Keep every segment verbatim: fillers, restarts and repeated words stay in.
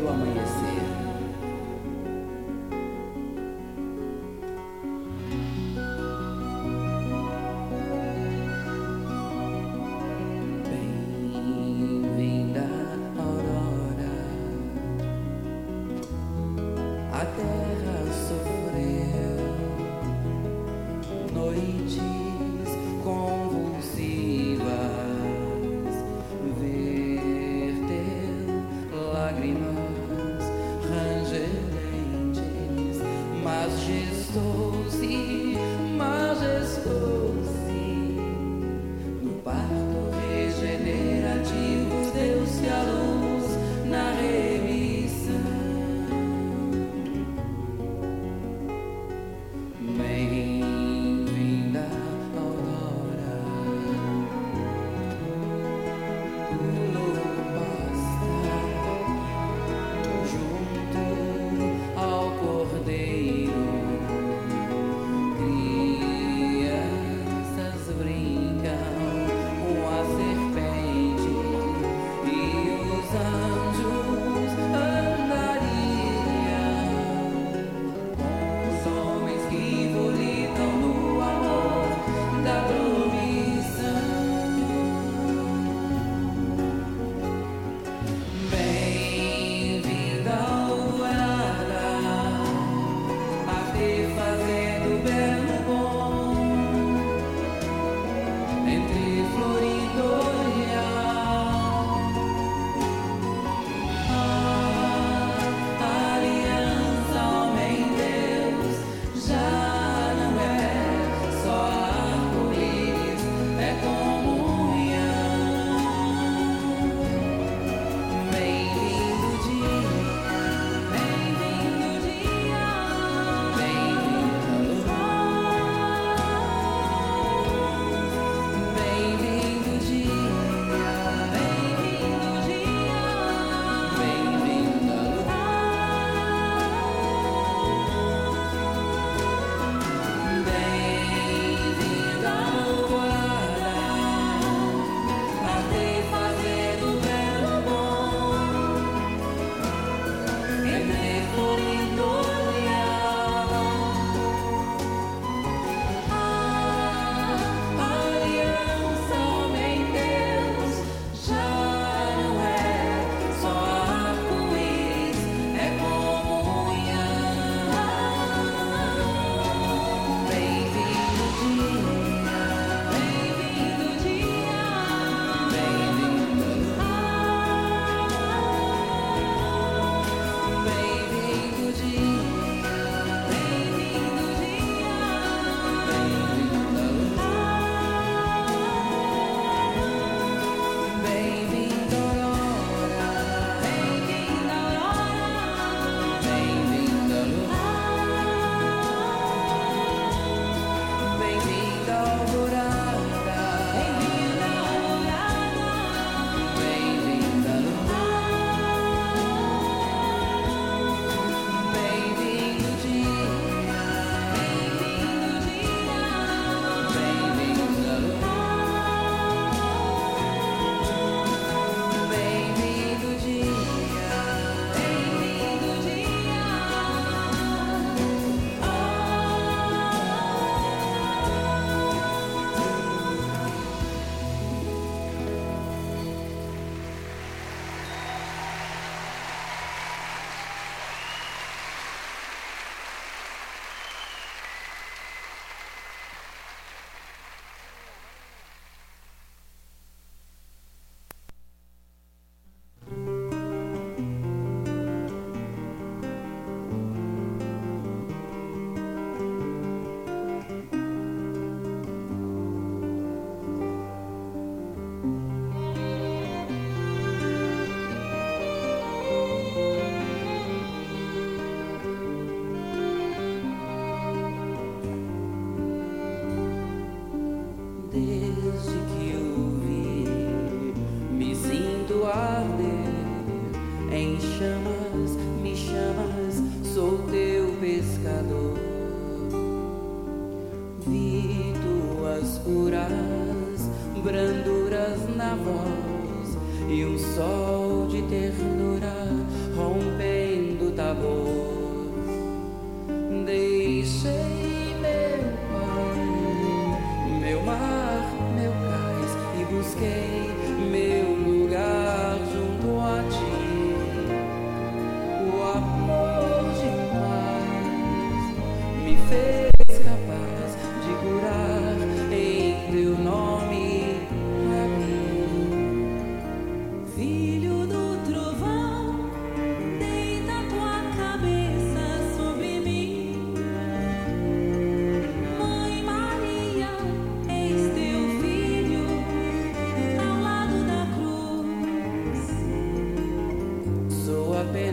amanhecer. Bem-vinda, aurora. A terra sofreu noites convulsivas, verteu lágrimas rangerentes, mas gestou-se, majestou-se no parto regenerativo, deu-se a luz na remissão. Bem-vinda, aurora. O lobo pasta junto ao cordeiro,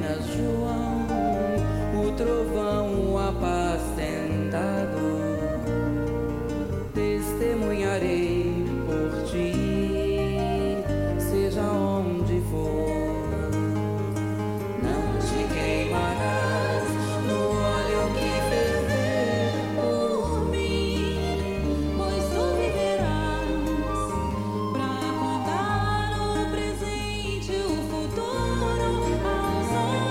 apenas João, o trovão apacentado. Testemunharei por ti, seja onde for. Não te queimarás no óleo que ferver por mim, pois tu viverás pra contar o presente e o futuro aos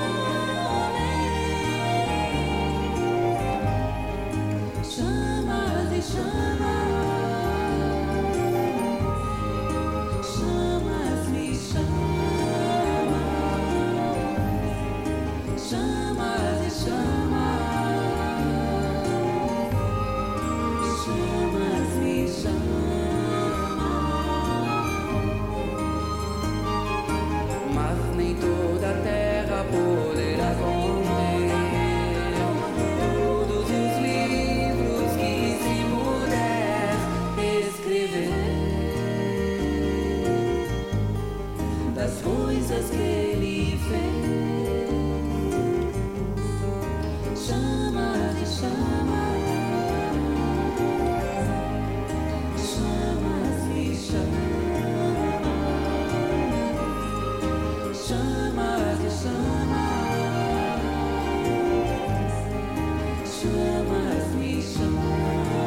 homens. Chamas e chamas. Das coisas que ele fez, chamas e chamas, chamas e chamas, chamas e chamas, chamas e chamas.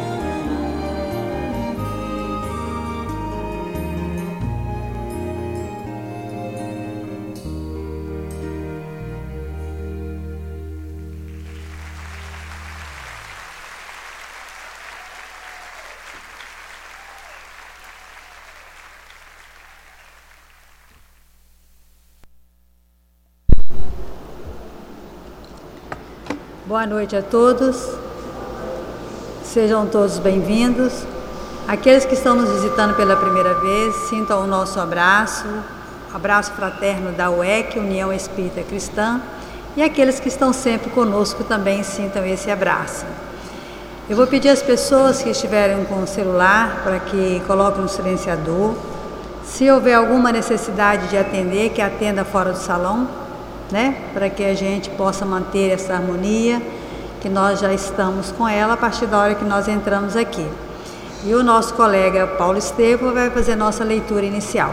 Boa noite a todos, sejam todos bem-vindos. Aqueles que estão nos visitando pela primeira vez, sintam o nosso abraço, abraço fraterno da U E C, União Espírita Cristã, e aqueles que estão sempre conosco também sintam esse abraço. Eu vou pedir às pessoas que estiverem com o celular para que coloquem no silenciador. Se houver alguma necessidade de atender, que atenda fora do salão, né? Para que a gente possa manter essa harmonia, que nós já estamos com ela a partir da hora que nós entramos aqui. E o nosso colega Paulo Estevam vai fazer nossa leitura inicial.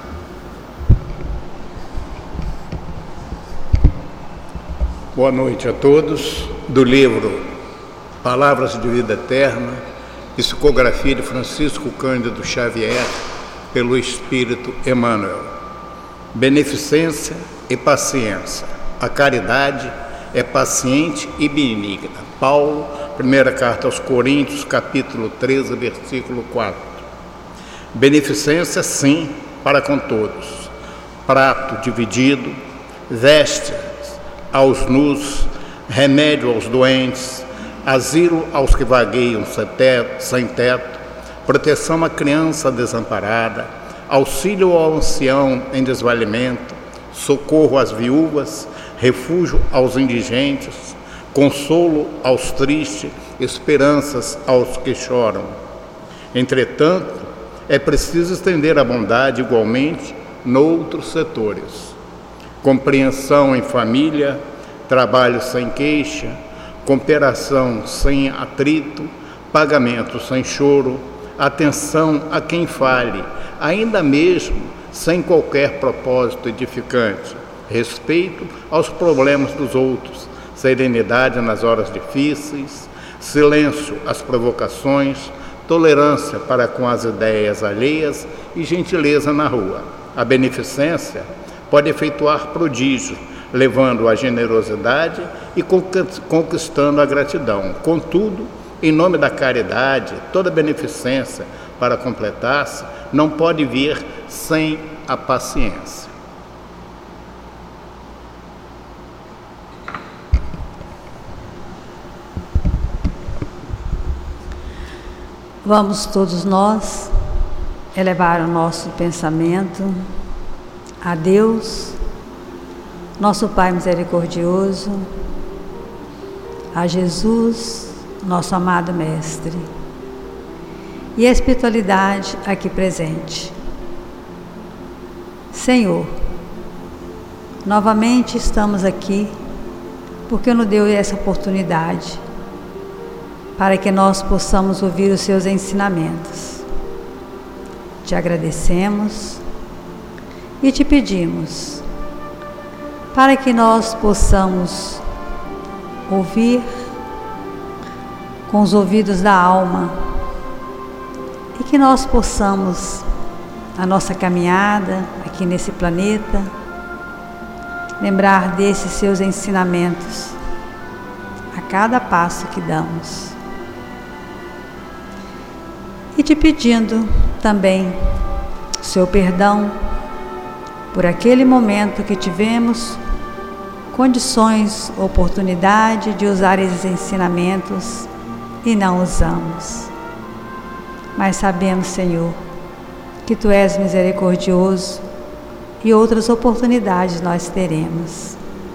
Boa noite a todos. Do livro Palavras de Vida Eterna, psicografia de Francisco Cândido Xavier, pelo Espírito Emmanuel. Beneficência e paciência. A caridade é paciente e benigna. Paulo, primeira carta aos Coríntios, capítulo treze, versículo quatro. Beneficência, sim, para com todos. Prato dividido, vestes aos nus, remédio aos doentes, asilo aos que vagueiam sem teto, proteção à criança desamparada, auxílio ao ancião em desvalimento, socorro às viúvas, refúgio aos indigentes, consolo aos tristes, esperanças aos que choram. Entretanto, é preciso estender a bondade igualmente noutros setores. Compreensão em família, trabalho sem queixa, cooperação sem atrito, pagamento sem choro, atenção a quem fale, ainda mesmo sem qualquer propósito edificante, respeito aos problemas dos outros, serenidade nas horas difíceis, silêncio às provocações, tolerância para com as ideias alheias e gentileza na rua. A beneficência pode efetuar prodígio, levando à generosidade e conquistando a gratidão. Contudo, em nome da caridade, toda beneficência, para completar-se, não pode vir sem a paciência. Vamos todos nós elevar o nosso pensamento a Deus, nosso Pai misericordioso, a Jesus, nosso amado Mestre, e a espiritualidade aqui presente. Senhor, novamente estamos aqui porque nos deu essa oportunidade para que nós possamos ouvir os seus ensinamentos. Te agradecemos e te pedimos para que nós possamos ouvir com os ouvidos da alma e que nós possamos, na nossa caminhada aqui nesse planeta, lembrar desses seus ensinamentos a cada passo que damos. E te pedindo também o seu perdão por aquele momento que tivemos condições, oportunidade de usar esses ensinamentos e não usamos. Mas sabemos, Senhor, que Tu és misericordioso e outras oportunidades nós teremos.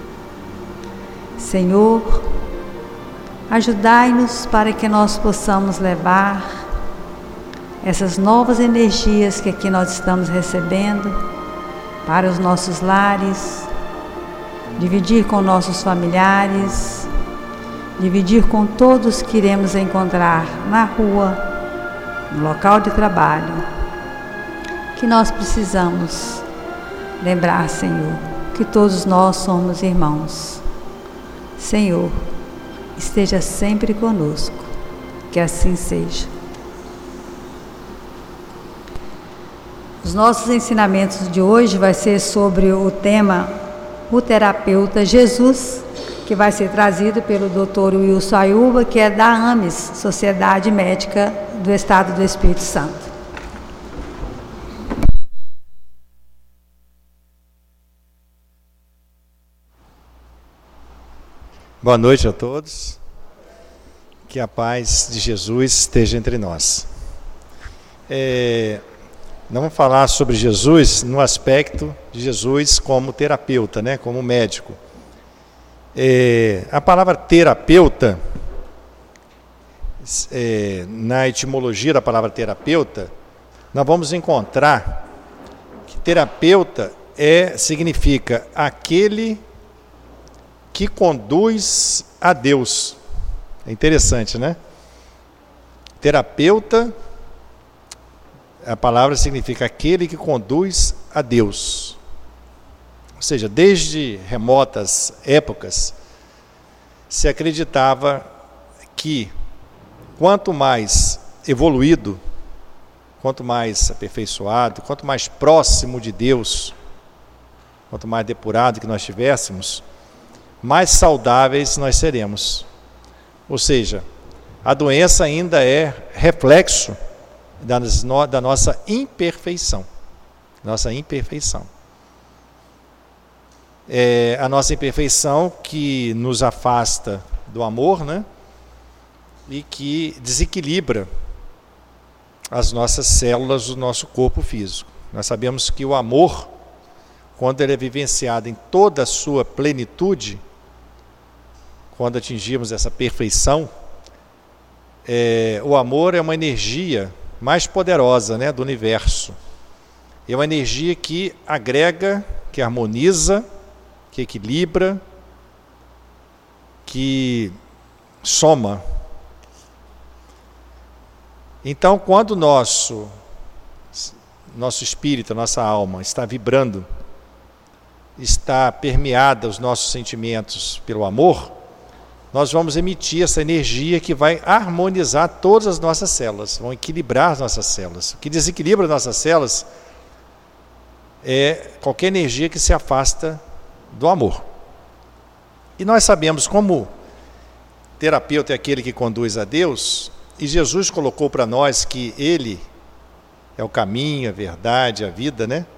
Senhor, ajudai-nos para que nós possamos levar essas novas energias que aqui nós estamos recebendo para os nossos lares, dividir com nossos familiares, dividir com todos que iremos encontrar na rua, no local de trabalho, que nós precisamos lembrar, Senhor, que todos nós somos irmãos. Senhor, esteja sempre conosco, que assim seja. Os nossos ensinamentos de hoje vai ser sobre o tema O Terapeuta Jesus, que vai ser trazido pelo doutor Wilson Ayuba, que é da AMES, Sociedade Médica do Estado do Espírito Santo. Boa noite a todos. Que a paz de Jesus esteja entre nós. É... Nós vamos falar sobre Jesus no aspecto de Jesus como terapeuta, né? Como médico. É, a palavra terapeuta, é, na etimologia da palavra terapeuta, nós vamos encontrar que terapeuta é, significa aquele que conduz a Deus. É interessante, né? Terapeuta, a palavra significa aquele que conduz a Deus. Ou seja, desde remotas épocas, se acreditava que quanto mais evoluído, quanto mais aperfeiçoado, quanto mais próximo de Deus, quanto mais depurado que nós tivéssemos, mais saudáveis nós seremos. Ou seja, a doença ainda é reflexo da nossa imperfeição. Nossa imperfeição. É a nossa imperfeição que nos afasta do amor, né? E que desequilibra as nossas células do nosso corpo físico. Nós sabemos que o amor, quando ele é vivenciado em toda a sua plenitude, quando atingimos essa perfeição, é, o amor é uma energia mais poderosa, né, do universo. É uma energia que agrega, que harmoniza, que equilibra, que soma. Então, quando o nosso, nosso espírito, a nossa alma está vibrando, está permeada os nossos sentimentos pelo amor, nós vamos emitir essa energia que vai harmonizar todas as nossas células, vão equilibrar as nossas células. O que desequilibra as nossas células é qualquer energia que se afasta do amor. E nós sabemos como terapeuta é aquele que conduz a Deus, e Jesus colocou para nós que Ele é o caminho, a verdade, a vida, né?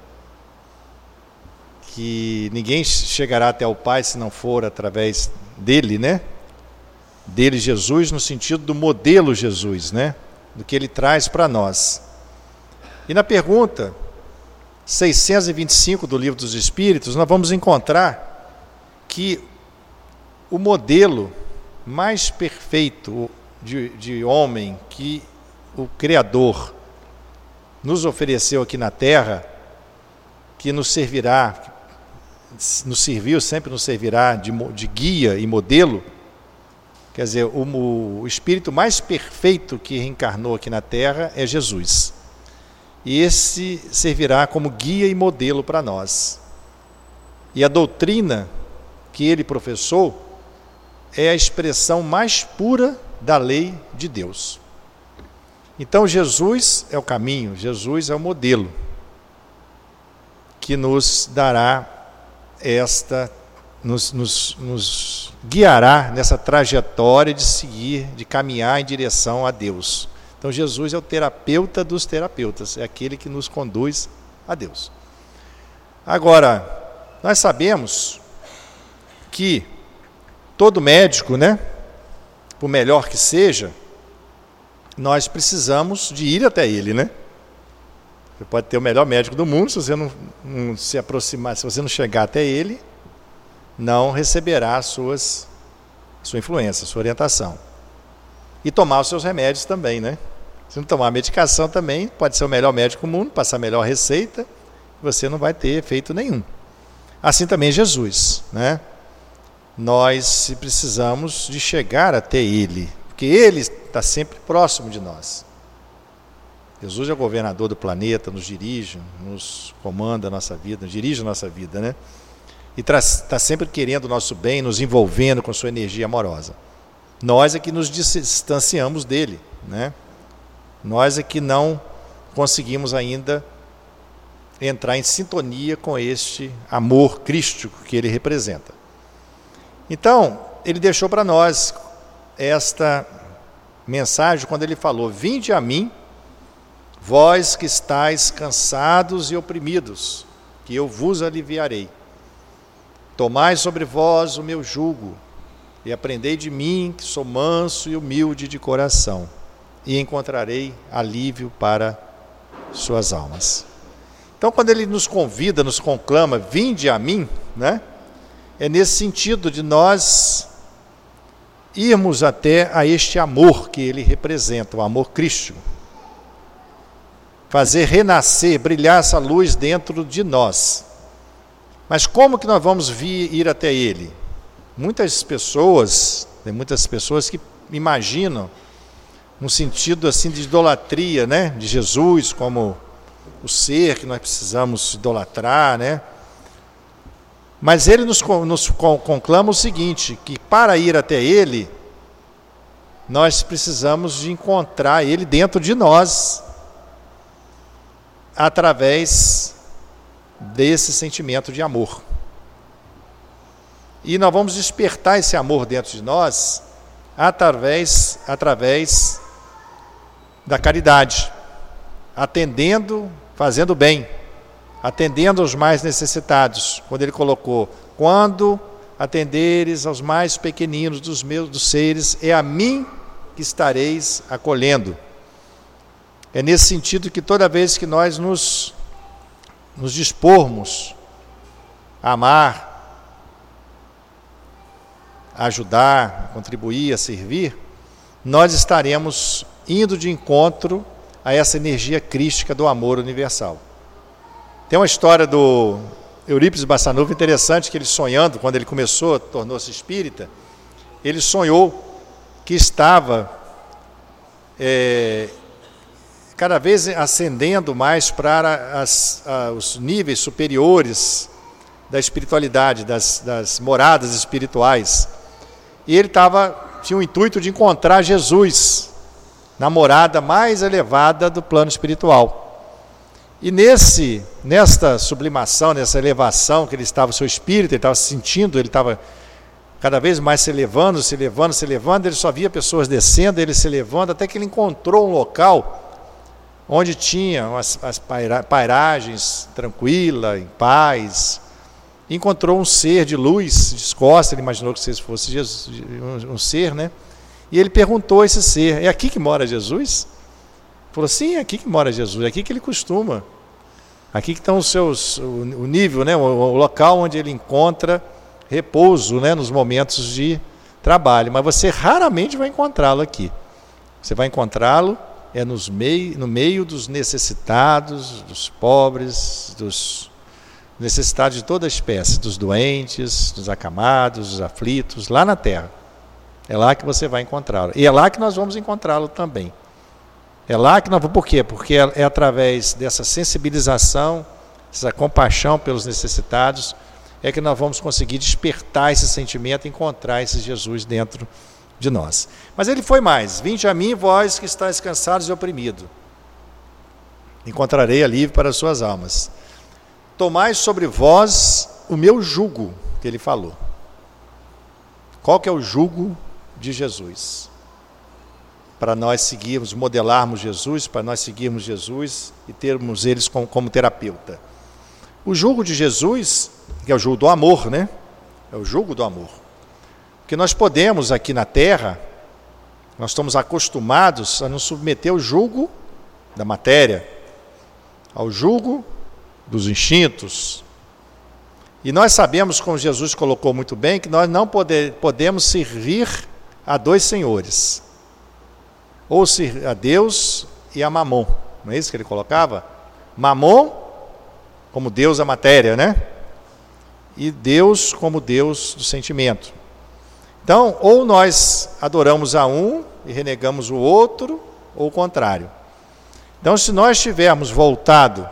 Que ninguém chegará até o Pai se não for através dele, né? Dele, Jesus, no sentido do modelo Jesus, né? Do que ele traz para nós. E na pergunta seiscentos e vinte e cinco do Livro dos Espíritos, nós vamos encontrar que o modelo mais perfeito de, de homem que o Criador nos ofereceu aqui na Terra, que nos servirá nos serviu, sempre nos servirá de, de guia e modelo. Quer dizer, o, o Espírito mais perfeito que reencarnou aqui na Terra é Jesus. E esse servirá como guia e modelo para nós. E a doutrina que ele professou é a expressão mais pura da lei de Deus. Então Jesus é o caminho, Jesus é o modelo que nos dará esta, nos, nos, nos guiará nessa trajetória de seguir, de caminhar em direção a Deus. Então Jesus é o terapeuta dos terapeutas, é aquele que nos conduz a Deus. Agora, nós sabemos que todo médico, né, por melhor que seja, nós precisamos de ir até ele, né? Você pode ter o melhor médico do mundo, se você não, não se aproximar, se você não chegar até ele, não receberá as suas, sua influência, sua orientação. E tomar os seus remédios também, né? Se não tomar a medicação também, pode ser o melhor médico do mundo, passar a melhor receita, você não vai ter efeito nenhum. Assim também Jesus, né? Nós precisamos de chegar até ele, porque ele está sempre próximo de nós. Jesus é o governador do planeta, nos dirige, nos comanda a nossa vida, nos dirige a nossa vida, né? E está sempre querendo o nosso bem, nos envolvendo com sua energia amorosa. Nós é que nos distanciamos dele, né? Nós é que não conseguimos ainda entrar em sintonia com este amor crístico que ele representa. Então, ele deixou para nós esta mensagem quando ele falou: vinde a mim, vós que estáis cansados e oprimidos, que eu vos aliviarei. Tomai sobre vós o meu jugo, e aprendei de mim, que sou manso e humilde de coração, e encontrarei alívio para suas almas. Então, quando ele nos convida, nos conclama, vinde a mim, né? É nesse sentido de nós irmos até a este amor que ele representa, o amor crístico. Fazer renascer, brilhar essa luz dentro de nós. Mas como que nós vamos vir, ir até ele? Muitas pessoas, tem muitas pessoas que imaginam no sentido assim de idolatria, né, de Jesus como o ser que nós precisamos idolatrar, né? Mas ele nos, nos conclama o seguinte, que para ir até ele, nós precisamos de encontrar ele dentro de nós, através desse sentimento de amor. E nós vamos despertar esse amor dentro de nós através, através da caridade, atendendo, fazendo bem, atendendo aos mais necessitados. Quando ele colocou, quando atenderes aos mais pequeninos dos meus dos seres, é a mim que estareis acolhendo. É nesse sentido que toda vez que nós nos, nos dispormos a amar, a ajudar, a contribuir, a servir, nós estaremos indo de encontro a essa energia crística do amor universal. Tem uma história do Eurípides Bassanufo interessante, que ele sonhando, quando ele começou, tornou-se espírita, ele sonhou que estava é, cada vez ascendendo mais para as, a, os níveis superiores da espiritualidade, das, das moradas espirituais. E ele tava, tinha o intuito de encontrar Jesus na morada mais elevada do plano espiritual. E nesse, nesta sublimação, nessa elevação que ele estava, o seu espírito, ele estava se sentindo, ele estava cada vez mais se elevando, se elevando, se elevando, ele só via pessoas descendo, ele se elevando, até que ele encontrou um local onde tinha as, as paira, pairagens tranquila, em paz. Encontrou um ser de luz, descosta, ele imaginou que fosse Jesus, um, um ser, né? E ele perguntou a esse ser, é aqui que mora Jesus? Falou, sim, é aqui que mora Jesus, é aqui que ele costuma. Aqui que estão os seus, o, o nível, né, o, o local onde ele encontra repouso, né, nos momentos de trabalho. Mas você raramente vai encontrá-lo aqui. Você vai encontrá-lo é nos mei, no meio dos necessitados, dos pobres, dos, necessitados de toda a espécie, dos doentes, dos acamados, dos aflitos, lá na terra. É lá que você vai encontrá-lo. E é lá que nós vamos encontrá-lo também. É lá que nós vamos... Por quê? Porque é, é através dessa sensibilização, essa compaixão pelos necessitados, é que nós vamos conseguir despertar esse sentimento e encontrar esse Jesus dentro de nós. Mas ele foi mais. Vinde a mim, vós que estáis cansados e oprimidos. Encontrarei alívio para as suas almas. Tomai sobre vós o meu jugo, que ele falou. Qual que é o jugo de Jesus? Para nós seguirmos, modelarmos Jesus, para nós seguirmos Jesus e termos eles como, como terapeuta. O jugo de Jesus, que é o jugo do amor, né? É o jugo do amor. Porque nós podemos aqui na terra, nós estamos acostumados a nos submeter ao jugo da matéria, ao jugo dos instintos. E nós sabemos, como Jesus colocou muito bem, que nós não poder, podemos servir a dois senhores. Ou servir a Deus e a Mamon. Não é isso que ele colocava? Mamon como Deus da matéria, né? E Deus como Deus do sentimento. Então, ou nós adoramos a um e renegamos o outro, ou o contrário. Então, se nós tivermos voltado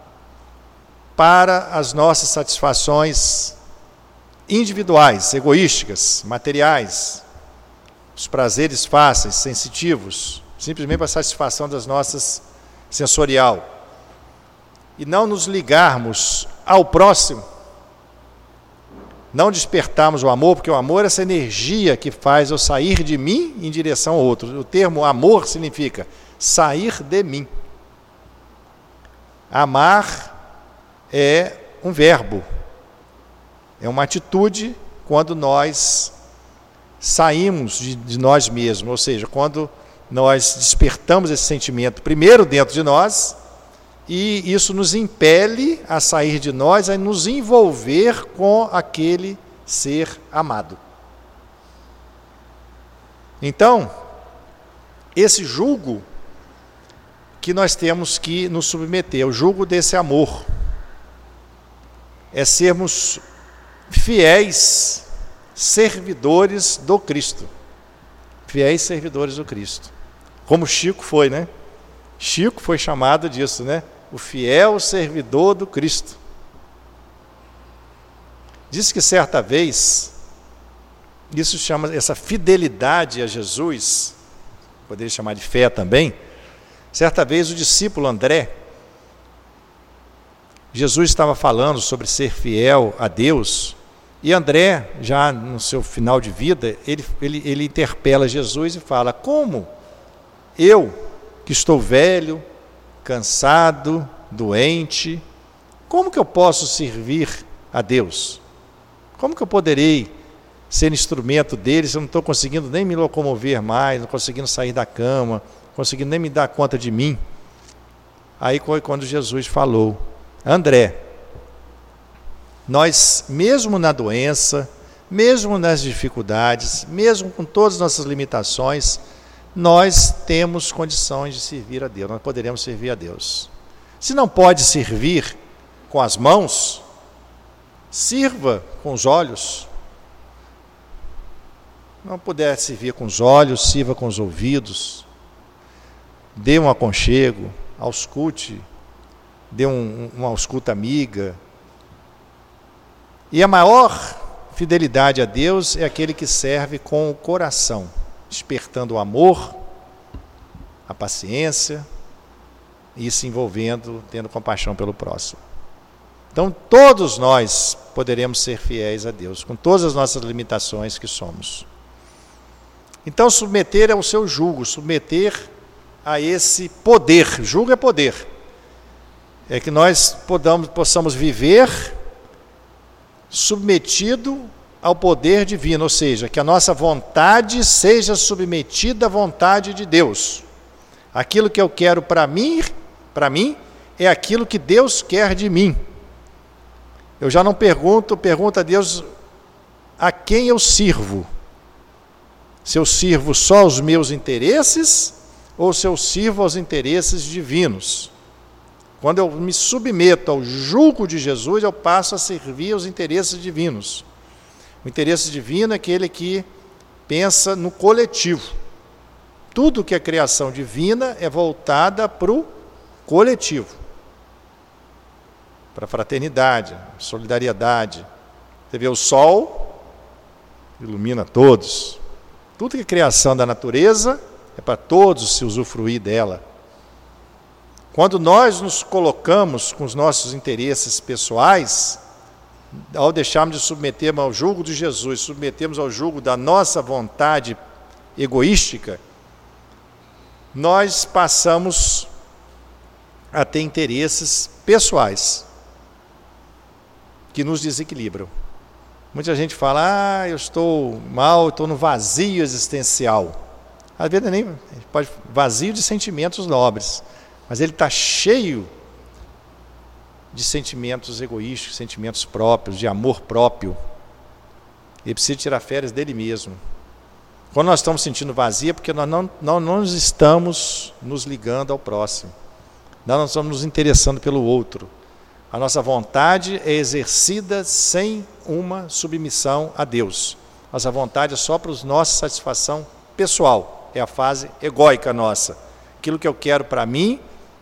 para as nossas satisfações individuais, egoísticas, materiais, os prazeres fáceis, sensitivos, simplesmente para a satisfação das nossas sensorial, e não nos ligarmos ao próximo, não despertarmos o amor, porque o amor é essa energia que faz eu sair de mim em direção ao outro. O termo amor significa sair de mim. Amar é um verbo, é uma atitude quando nós saímos de, de nós mesmos, ou seja, quando nós despertamos esse sentimento primeiro dentro de nós, e isso nos impele a sair de nós, a nos envolver com aquele ser amado. Então, esse jugo que nós temos que nos submeter, o jugo desse amor, é sermos fiéis servidores do Cristo. Fiéis servidores do Cristo. Como Chico foi, né? Chico foi chamado disso, né? O fiel servidor do Cristo. Diz que certa vez, isso chama, essa fidelidade a Jesus, poderia chamar de fé também, certa vez o discípulo André, Jesus estava falando sobre ser fiel a Deus, e André, já no seu final de vida, ele, ele, ele interpela Jesus e fala: como eu, que estou velho, cansado, doente, como que eu posso servir a Deus? Como que eu poderei ser instrumento dele se eu não estou conseguindo nem me locomover mais, não conseguindo sair da cama, não conseguindo nem me dar conta de mim? Aí foi quando Jesus falou: André, nós, mesmo na doença, mesmo nas dificuldades, mesmo com todas as nossas limitações, nós temos condições de servir a Deus, nós poderemos servir a Deus. Se não pode servir com as mãos, sirva com os olhos. Não puder servir com os olhos, sirva com os ouvidos. Dê um aconchego, auscute, dê um, uma ausculta amiga. E a maior fidelidade a Deus é aquele que serve com o coração, despertando o amor, a paciência e se envolvendo, tendo compaixão pelo próximo. Então, todos nós poderemos ser fiéis a Deus, com todas as nossas limitações que somos. Então, submeter ao seu jugo, submeter a esse poder. Jugo é poder. É que nós podamos, possamos viver submetido ao poder divino, ou seja, que a nossa vontade seja submetida à vontade de Deus. Aquilo que eu quero para mim, para mim, é aquilo que Deus quer de mim. Eu já não pergunto, pergunto a Deus a quem eu sirvo. Se eu sirvo só aos meus interesses ou se eu sirvo aos interesses divinos. Quando eu me submeto ao jugo de Jesus, eu passo a servir aos interesses divinos. O interesse divino é aquele que pensa no coletivo. Tudo que é criação divina é voltada para o coletivo, para a fraternidade, solidariedade. Você vê o sol, ilumina todos. Tudo que é criação da natureza é para todos se usufruir dela. Quando nós nos colocamos com os nossos interesses pessoais, ao deixarmos de submetermos ao jugo de Jesus, submetermos ao jugo da nossa vontade egoística, nós passamos a ter interesses pessoais que nos desequilibram. Muita gente fala, ah, eu estou mal, eu estou no vazio existencial. Às vezes nem pode vazio de sentimentos nobres, mas ele está cheio de sentimentos egoístas, sentimentos próprios, de amor próprio. Ele precisa tirar férias dele mesmo. Quando nós estamos sentindo vazio, é porque nós não, não, não estamos nos ligando ao próximo. Nós não estamos nos interessando pelo outro. A nossa vontade é exercida sem uma submissão a Deus. Nossa vontade é só para a nossa satisfação pessoal. É a fase egóica nossa. Aquilo que eu quero para mim,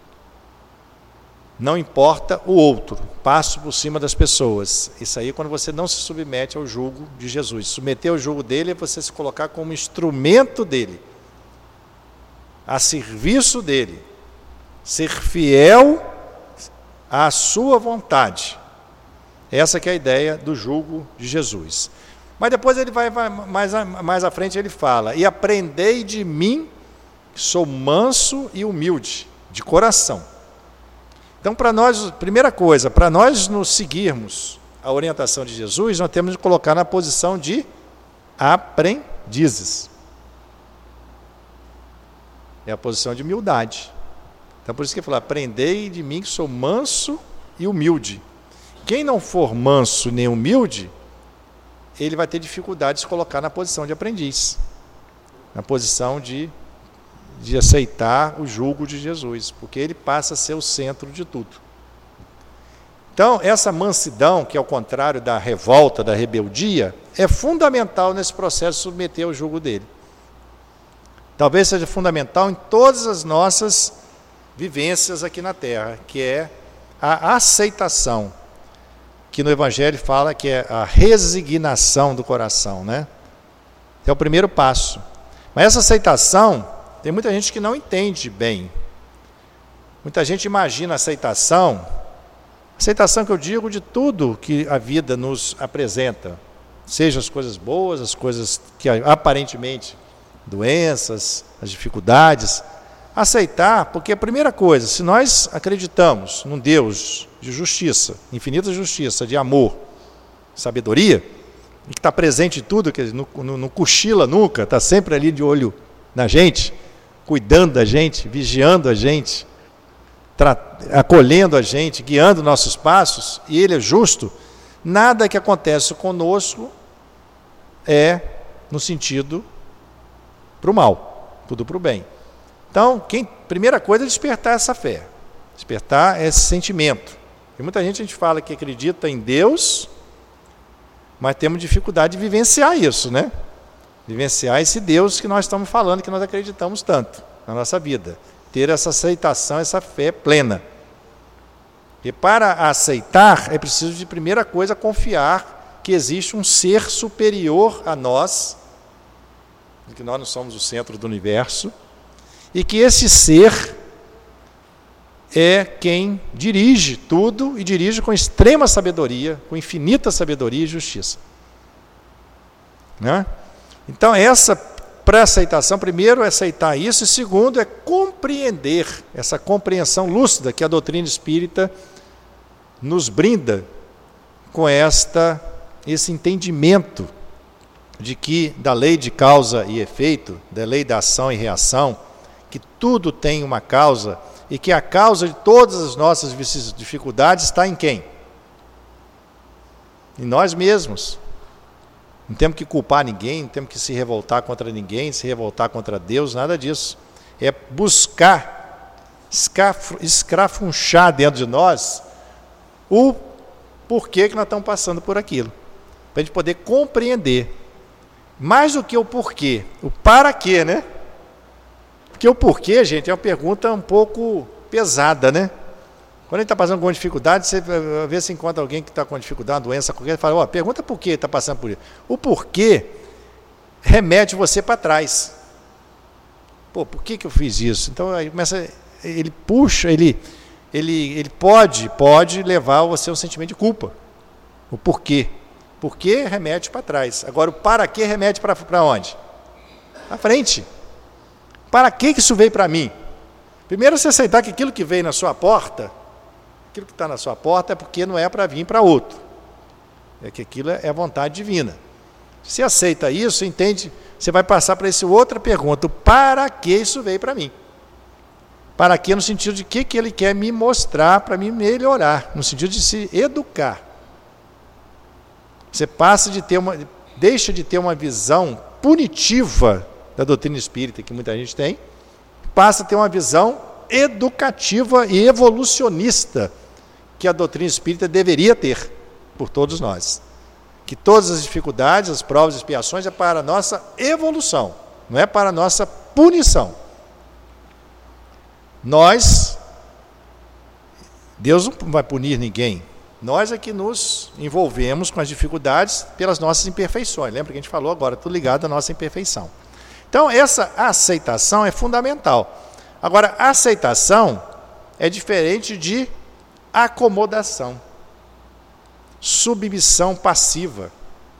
não importa o outro, passo por cima das pessoas. Isso aí é quando você não se submete ao jugo de Jesus. Submeter ao jugo dele é você se colocar como instrumento dele, a serviço dele, ser fiel à sua vontade. Essa que é a ideia do jugo de Jesus. Mas depois ele vai, vai mais, mais à frente ele fala, e aprendei de mim, que sou manso e humilde, de coração. Então, para nós, primeira coisa, para nós nos seguirmos a orientação de Jesus, nós temos de colocar na posição de aprendizes. É a posição de humildade. Então, por isso que ele falou, aprendei de mim que sou manso e humilde. Quem não for manso nem humilde, ele vai ter dificuldade de se colocar na posição de aprendiz, na posição de de aceitar o jugo de Jesus, porque ele passa a ser o centro de tudo. Então, essa mansidão, que é o contrário da revolta, da rebeldia, é fundamental nesse processo de submeter ao jugo dele. Talvez seja fundamental em todas as nossas vivências aqui na Terra, que é a aceitação, que no Evangelho fala que é a resignação do coração, né? É o primeiro passo. Mas essa aceitação, tem muita gente que não entende bem. Muita gente imagina a aceitação, aceitação que eu digo de tudo que a vida nos apresenta, seja as coisas boas, as coisas que aparentemente, doenças, as dificuldades. Aceitar, porque a primeira coisa, se nós acreditamos num Deus de justiça, infinita justiça, de amor, sabedoria, e que está presente em tudo, que não, não, não cochila nunca, está sempre ali de olho na gente, cuidando da gente, vigiando a gente, acolhendo a gente, guiando nossos passos, e ele é justo, nada que acontece conosco é no sentido para o mal, tudo para o bem. Então, quem, primeira coisa é despertar essa fé, despertar esse sentimento. E muita gente a gente fala que acredita em Deus, mas temos dificuldade de vivenciar isso, né? Vivenciar esse Deus que nós estamos falando, que nós acreditamos tanto na nossa vida. Ter essa aceitação, essa fé plena. E para aceitar, é preciso de primeira coisa confiar que existe um ser superior a nós, que nós não somos o centro do universo, e que esse ser é quem dirige tudo e dirige com extrema sabedoria, com infinita sabedoria e justiça. Né? Então, essa pré-aceitação, primeiro é aceitar isso, e segundo é compreender, essa compreensão lúcida que a doutrina espírita nos brinda com esta, esse entendimento de que da lei de causa e efeito, da lei da ação e reação, que tudo tem uma causa e que a causa de todas as nossas dificuldades está em quem? Em nós mesmos. Não temos que culpar ninguém, não temos que se revoltar contra ninguém, se revoltar contra Deus, nada disso. É buscar escrafunchar dentro de nós o porquê que nós estamos passando por aquilo. Para a gente poder compreender. Mais do que o porquê, o para quê, né? Porque o porquê, gente, é uma pergunta um pouco pesada, né? Quando a gente está passando com dificuldade, você vê se encontra alguém que está com dificuldade, uma doença qualquer, e fala, ó, pergunta por que está passando por isso. O porquê remete você para trás. Pô, por que, que eu fiz isso? Então aí começa, ele puxa, ele, ele, ele pode, pode levar você a um sentimento de culpa. O porquê. Porquê remete para trás. Agora, o para quê remete para onde? Para frente. Para que isso veio para mim? Primeiro, você aceitar que aquilo que veio na sua porta, aquilo que está na sua porta é porque não é para vir para outro. É que aquilo é a vontade divina. Se aceita isso, entende? Você vai passar para essa outra pergunta. Para que isso veio para mim? Para quê no sentido de que, que ele quer me mostrar para me melhorar, no sentido de se educar. Você passa de ter uma, deixa de ter uma visão punitiva da doutrina espírita, que muita gente tem, passa a ter uma visão educativa e evolucionista que a doutrina espírita deveria ter por todos nós. Que todas as dificuldades, as provas e expiações é para a nossa evolução, não é para a nossa punição. Nós, Deus não vai punir ninguém. Nós é que nos envolvemos com as dificuldades pelas nossas imperfeições. Lembra que a gente falou agora, tudo ligado à nossa imperfeição. Então, essa aceitação é fundamental. Agora, a aceitação é diferente de acomodação, submissão passiva,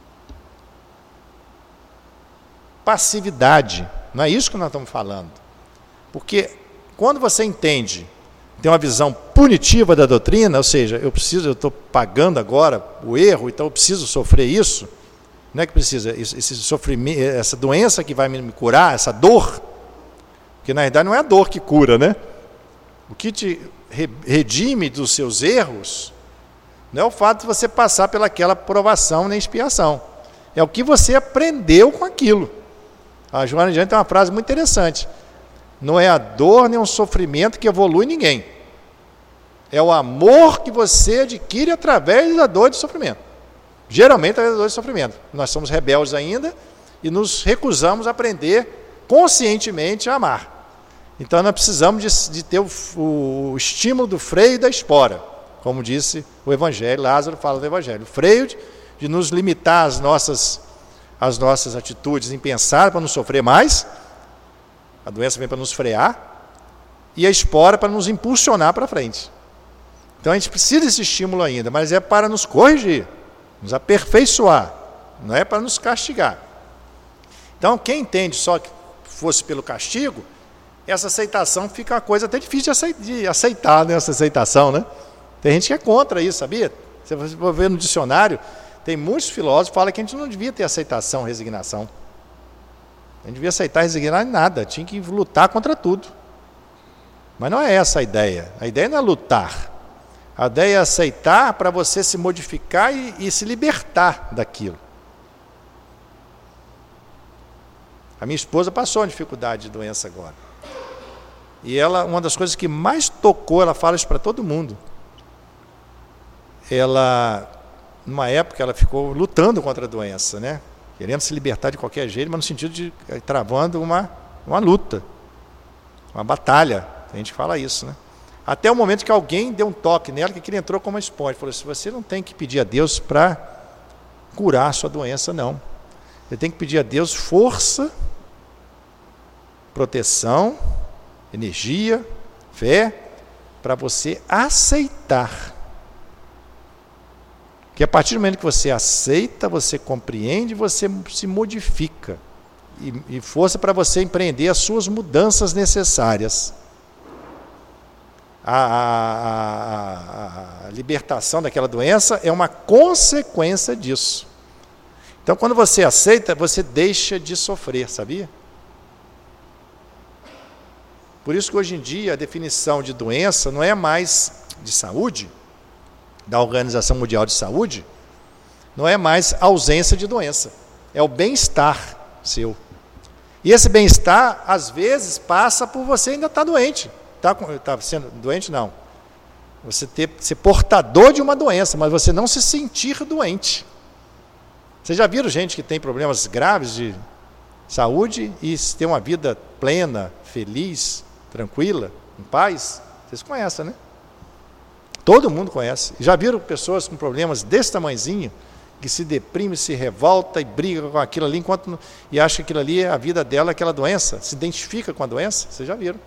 passividade. Não é isso que nós estamos falando. Porque quando você entende, tem uma visão punitiva da doutrina, ou seja, eu preciso, eu estou pagando agora o erro, então eu preciso sofrer isso. Não é que precisa, esse sofrimento, essa doença que vai me curar, essa dor, porque na verdade não é a dor que cura, né? O que te redime dos seus erros não é o fato de você passar pelaquela provação nem expiação, é o que você aprendeu com aquilo. A Joana de Ângeles tem uma frase muito interessante: não é a dor nem o sofrimento que evolui ninguém, é o amor que você adquire através da dor e do sofrimento. Geralmente através da dor e do sofrimento. Nós somos rebeldes ainda e nos recusamos a aprender conscientemente a amar. Então nós precisamos de, de ter o, o estímulo do freio e da espora, como disse o Evangelho, Lázaro fala do Evangelho. O freio de, de nos limitar às nossas, às nossas atitudes em pensar para não sofrer mais. A doença vem para nos frear, e a espora para nos impulsionar para frente. Então a gente precisa desse estímulo ainda, mas é para nos corrigir, nos aperfeiçoar, não é para nos castigar. Então quem entende só que fosse pelo castigo, essa aceitação fica uma coisa até difícil de aceitar, né? Essa aceitação, né? Tem gente que é contra isso, sabia? Você vai ver no dicionário, tem muitos filósofos que falam que a gente não devia ter aceitação, resignação. A gente devia aceitar e resignar em nada, tinha que lutar contra tudo. Mas não é essa a ideia. A ideia não é lutar. A ideia é aceitar para você se modificar e, e se libertar daquilo. A minha esposa passou uma dificuldade de doença agora. E ela, uma das coisas que mais tocou, ela fala isso para todo mundo. Ela, numa época, ela ficou lutando contra a doença, né? Querendo se libertar de qualquer jeito, mas no sentido de travando uma, uma luta, uma batalha. A gente fala isso, né? Até o momento que alguém deu um toque nela, que ele entrou como uma esponja. Falou assim: você não tem que pedir a Deus para curar a sua doença, não. Você tem que pedir a Deus força, proteção, energia, fé, para você aceitar. Que a partir do momento que você aceita, você compreende, você se modifica. E, e força para você empreender as suas mudanças necessárias. A, a, a, a libertação daquela doença é uma consequência disso. Então, quando você aceita, você deixa de sofrer, sabia? Por isso que hoje em dia a definição de doença não é mais de saúde, da Organização Mundial de Saúde, não é mais ausência de doença, é o bem-estar seu. E esse bem-estar, às vezes, passa por você ainda estar doente. tá, tá sendo doente, não. Você ter, ser portador de uma doença, mas você não se sentir doente. Vocês já viram gente que tem problemas graves de saúde e tem uma vida plena, feliz, tranquila, em paz? Vocês conhecem, né? Todo mundo conhece. Já viram pessoas com problemas desse tamanhozinho, que se deprime, se revolta e briga com aquilo ali, enquanto, e acha que aquilo ali é a vida dela, aquela doença, se identifica com a doença? Vocês já viram.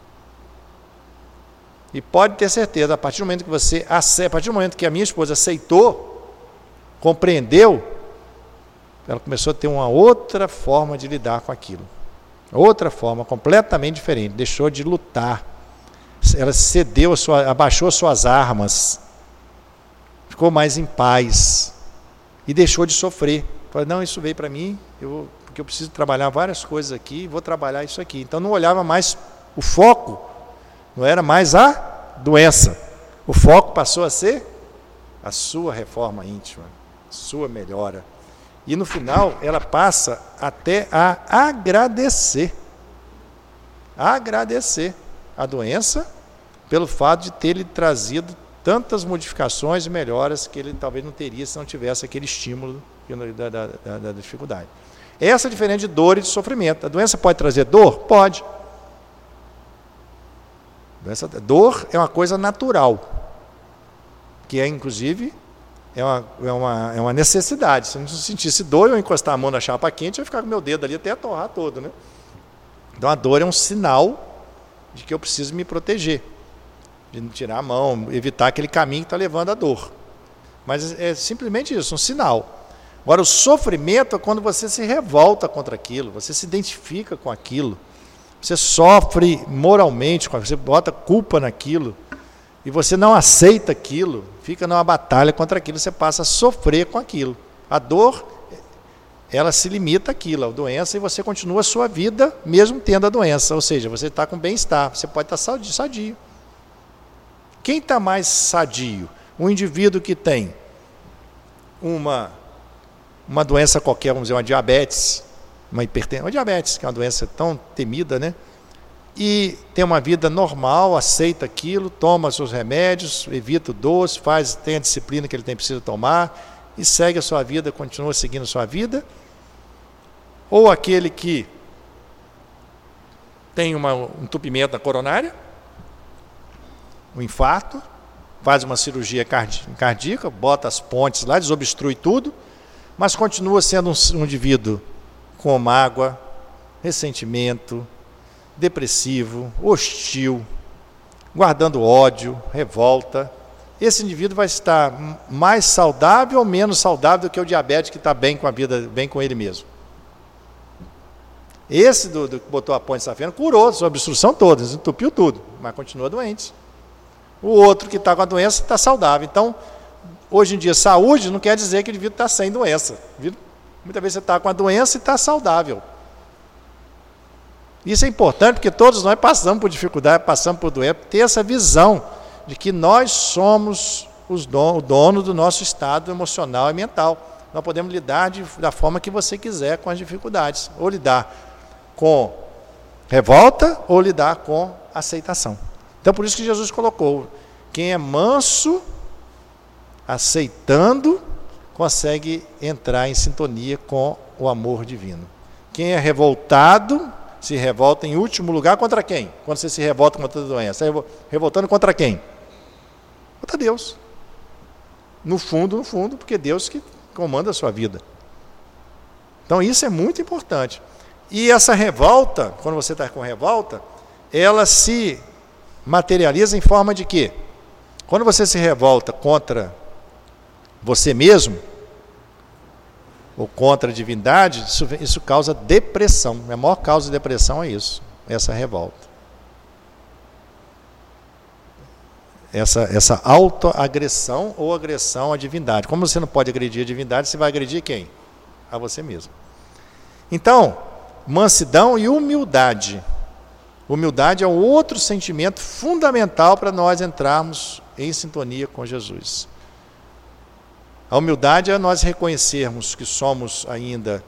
E pode ter certeza, a partir do momento que você aceita, a partir do momento que a minha esposa aceitou, compreendeu, ela começou a ter uma outra forma de lidar com aquilo. Outra forma, completamente diferente. Deixou de lutar. Ela cedeu, a sua, abaixou as suas armas. Ficou mais em paz. E deixou de sofrer. Falou, não, isso veio para mim, eu, porque eu preciso trabalhar várias coisas aqui, vou trabalhar isso aqui. Então não olhava mais o foco, não era mais a doença. O foco passou a ser a sua reforma íntima, a sua melhora. E no final ela passa até a agradecer. Agradecer a doença pelo fato de ter lhe trazido tantas modificações e melhoras que ele talvez não teria se não tivesse aquele estímulo da, da, da, da dificuldade. Essa é diferente de dor e de sofrimento. A doença pode trazer dor? Pode. Doença, dor é uma coisa natural, que é inclusive é uma, é uma, é uma necessidade. Se eu não sentisse dor, eu encostar a mão na chapa quente, eu ia ficar com o meu dedo ali até torrar todo, né? Então a dor é um sinal de que eu preciso me proteger, de tirar a mão, evitar aquele caminho que está levando à dor. Mas é simplesmente isso, um sinal. Agora o sofrimento é quando você se revolta contra aquilo, você se identifica com aquilo, você sofre moralmente, você bota culpa naquilo, e você não aceita aquilo, fica numa batalha contra aquilo, você passa a sofrer com aquilo. A dor, ela se limita àquilo, à doença, e você continua a sua vida mesmo tendo a doença, ou seja, você está com bem-estar, você pode estar sadio. Quem está mais sadio? Um indivíduo que tem uma, uma doença qualquer, vamos dizer, uma diabetes, uma hipertensão, uma diabetes, que é uma doença tão temida, né? E tem uma vida normal, aceita aquilo, toma seus remédios, evita o doce, faz, tem a disciplina que ele tem precisa tomar e segue a sua vida, continua seguindo a sua vida. Ou aquele que tem uma, um entupimento na coronária, um infarto, faz uma cirurgia cardíaca, bota as pontes lá, desobstrui tudo, mas continua sendo um, um indivíduo com mágoa, ressentimento, depressivo, hostil, guardando ódio, revolta. Esse indivíduo vai estar mais saudável ou menos saudável do que o diabético que está bem com a vida, bem com ele mesmo. Esse do, do que botou a ponte safena curou a sua obstrução toda, entupiu tudo, mas continua doente. O outro que está com a doença está saudável. Então, hoje em dia, saúde não quer dizer que o indivíduo está sem doença. Muitas vezes você está com a doença e está saudável. Isso é importante porque todos nós passamos por dificuldade, passamos por doença, ter essa visão de que nós somos os don, o dono do nosso estado emocional e mental. Nós podemos lidar de, da forma que você quiser com as dificuldades, ou lidar com revolta, ou lidar com aceitação. Então, por isso que Jesus colocou, quem é manso, aceitando, consegue entrar em sintonia com o amor divino. Quem é revoltado, se revolta em último lugar contra quem? Quando você se revolta contra a doença, está revoltando contra quem? Contra Deus. No fundo, no fundo, porque é Deus que comanda a sua vida. Então isso é muito importante. E essa revolta, quando você está com revolta, ela se materializa em forma de quê? Quando você se revolta contra você mesmo, ou contra a divindade, isso, isso causa depressão. A maior causa de depressão é isso, essa revolta. Essa, essa autoagressão ou agressão à divindade. Como você não pode agredir a divindade, você vai agredir quem? A você mesmo. Então, mansidão e humildade. Humildade é um outro sentimento fundamental para nós entrarmos em sintonia com Jesus. A humildade é nós reconhecermos que somos ainda,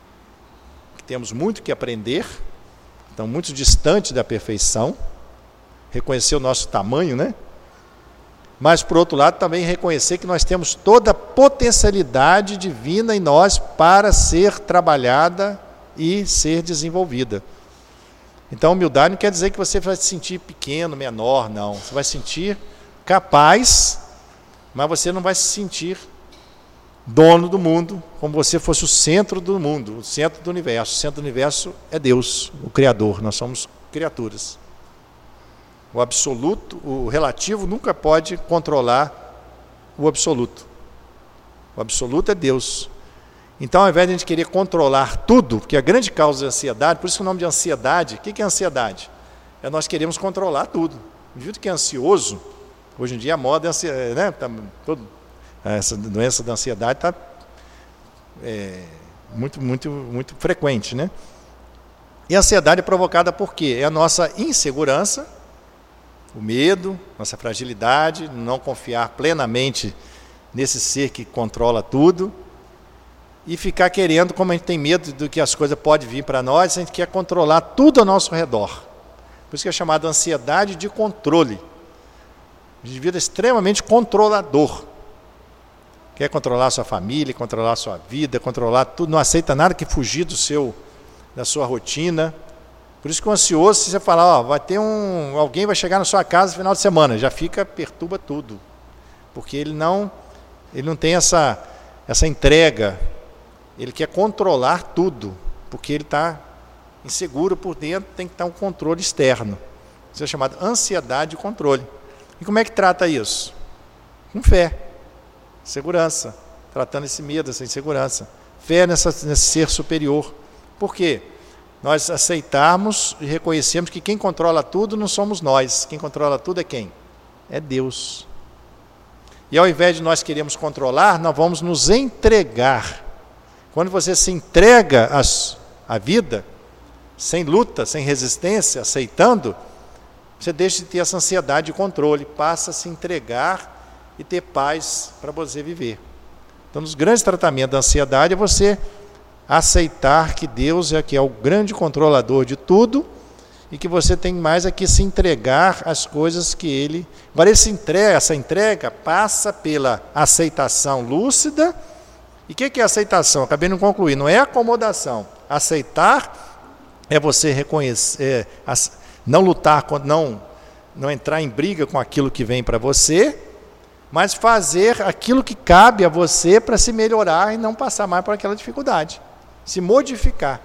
que temos muito que aprender, estamos muito distantes da perfeição, reconhecer o nosso tamanho, né? Mas, por outro lado, também reconhecer que nós temos toda a potencialidade divina em nós para ser trabalhada e ser desenvolvida. Então, humildade não quer dizer que você vai se sentir pequeno, menor, não. Você vai se sentir capaz, mas você não vai se sentir dono do mundo, como você fosse o centro do mundo, o centro do universo. O centro do universo é Deus, o Criador. Nós somos criaturas. O absoluto, o relativo nunca pode controlar o absoluto. O absoluto é Deus. Então, ao invés de a gente querer controlar tudo, porque a grande causa da ansiedade, por isso que o nome de ansiedade, o que é ansiedade? É nós queremos controlar tudo. O indivíduo que é ansioso, hoje em dia a moda é ansiedade, né? Tá, todo, essa doença da ansiedade está é, muito, muito, muito frequente, né? E a ansiedade é provocada por quê? É a nossa insegurança, o medo, nossa fragilidade, não confiar plenamente nesse ser que controla tudo e ficar querendo, como a gente tem medo do que as coisas podem vir para nós, a gente quer controlar tudo ao nosso redor. Por isso que é chamado ansiedade de controle. O indivíduo é extremamente controlador. Quer controlar a sua família, controlar a sua vida, controlar tudo, não aceita nada que fugir do seu, da sua rotina. Por isso que o ansioso, se você falar, ó, vai ter um, alguém vai chegar na sua casa no final de semana, já fica, perturba tudo. Porque ele não, ele não tem essa, essa entrega, ele quer controlar tudo, porque ele está inseguro por dentro, tem que estar um controle externo. Isso é chamado ansiedade de controle. E como é que trata isso? Com fé, segurança, tratando esse medo, essa insegurança. Fé nessa, nesse ser superior. Por quê? Nós aceitarmos e reconhecemos que quem controla tudo não somos nós. Quem controla tudo é quem? É Deus. E ao invés de nós queremos controlar, nós vamos nos entregar. Quando você se entrega às, à vida, sem luta, sem resistência, aceitando, você deixa de ter essa ansiedade de controle, passa a se entregar e ter paz para você viver. Então, nos grandes tratamentos da ansiedade é você aceitar que Deus é que é o grande controlador de tudo e que você tem mais é que se entregar às coisas que Ele... Agora, esse entrega, essa entrega passa pela aceitação lúcida. E o que, que é aceitação? Acabei de não concluir. Não é acomodação. Aceitar é você reconhecer, é, não lutar, não, não entrar em briga com aquilo que vem para você, mas fazer aquilo que cabe a você para se melhorar e não passar mais por aquela dificuldade. Se modificar.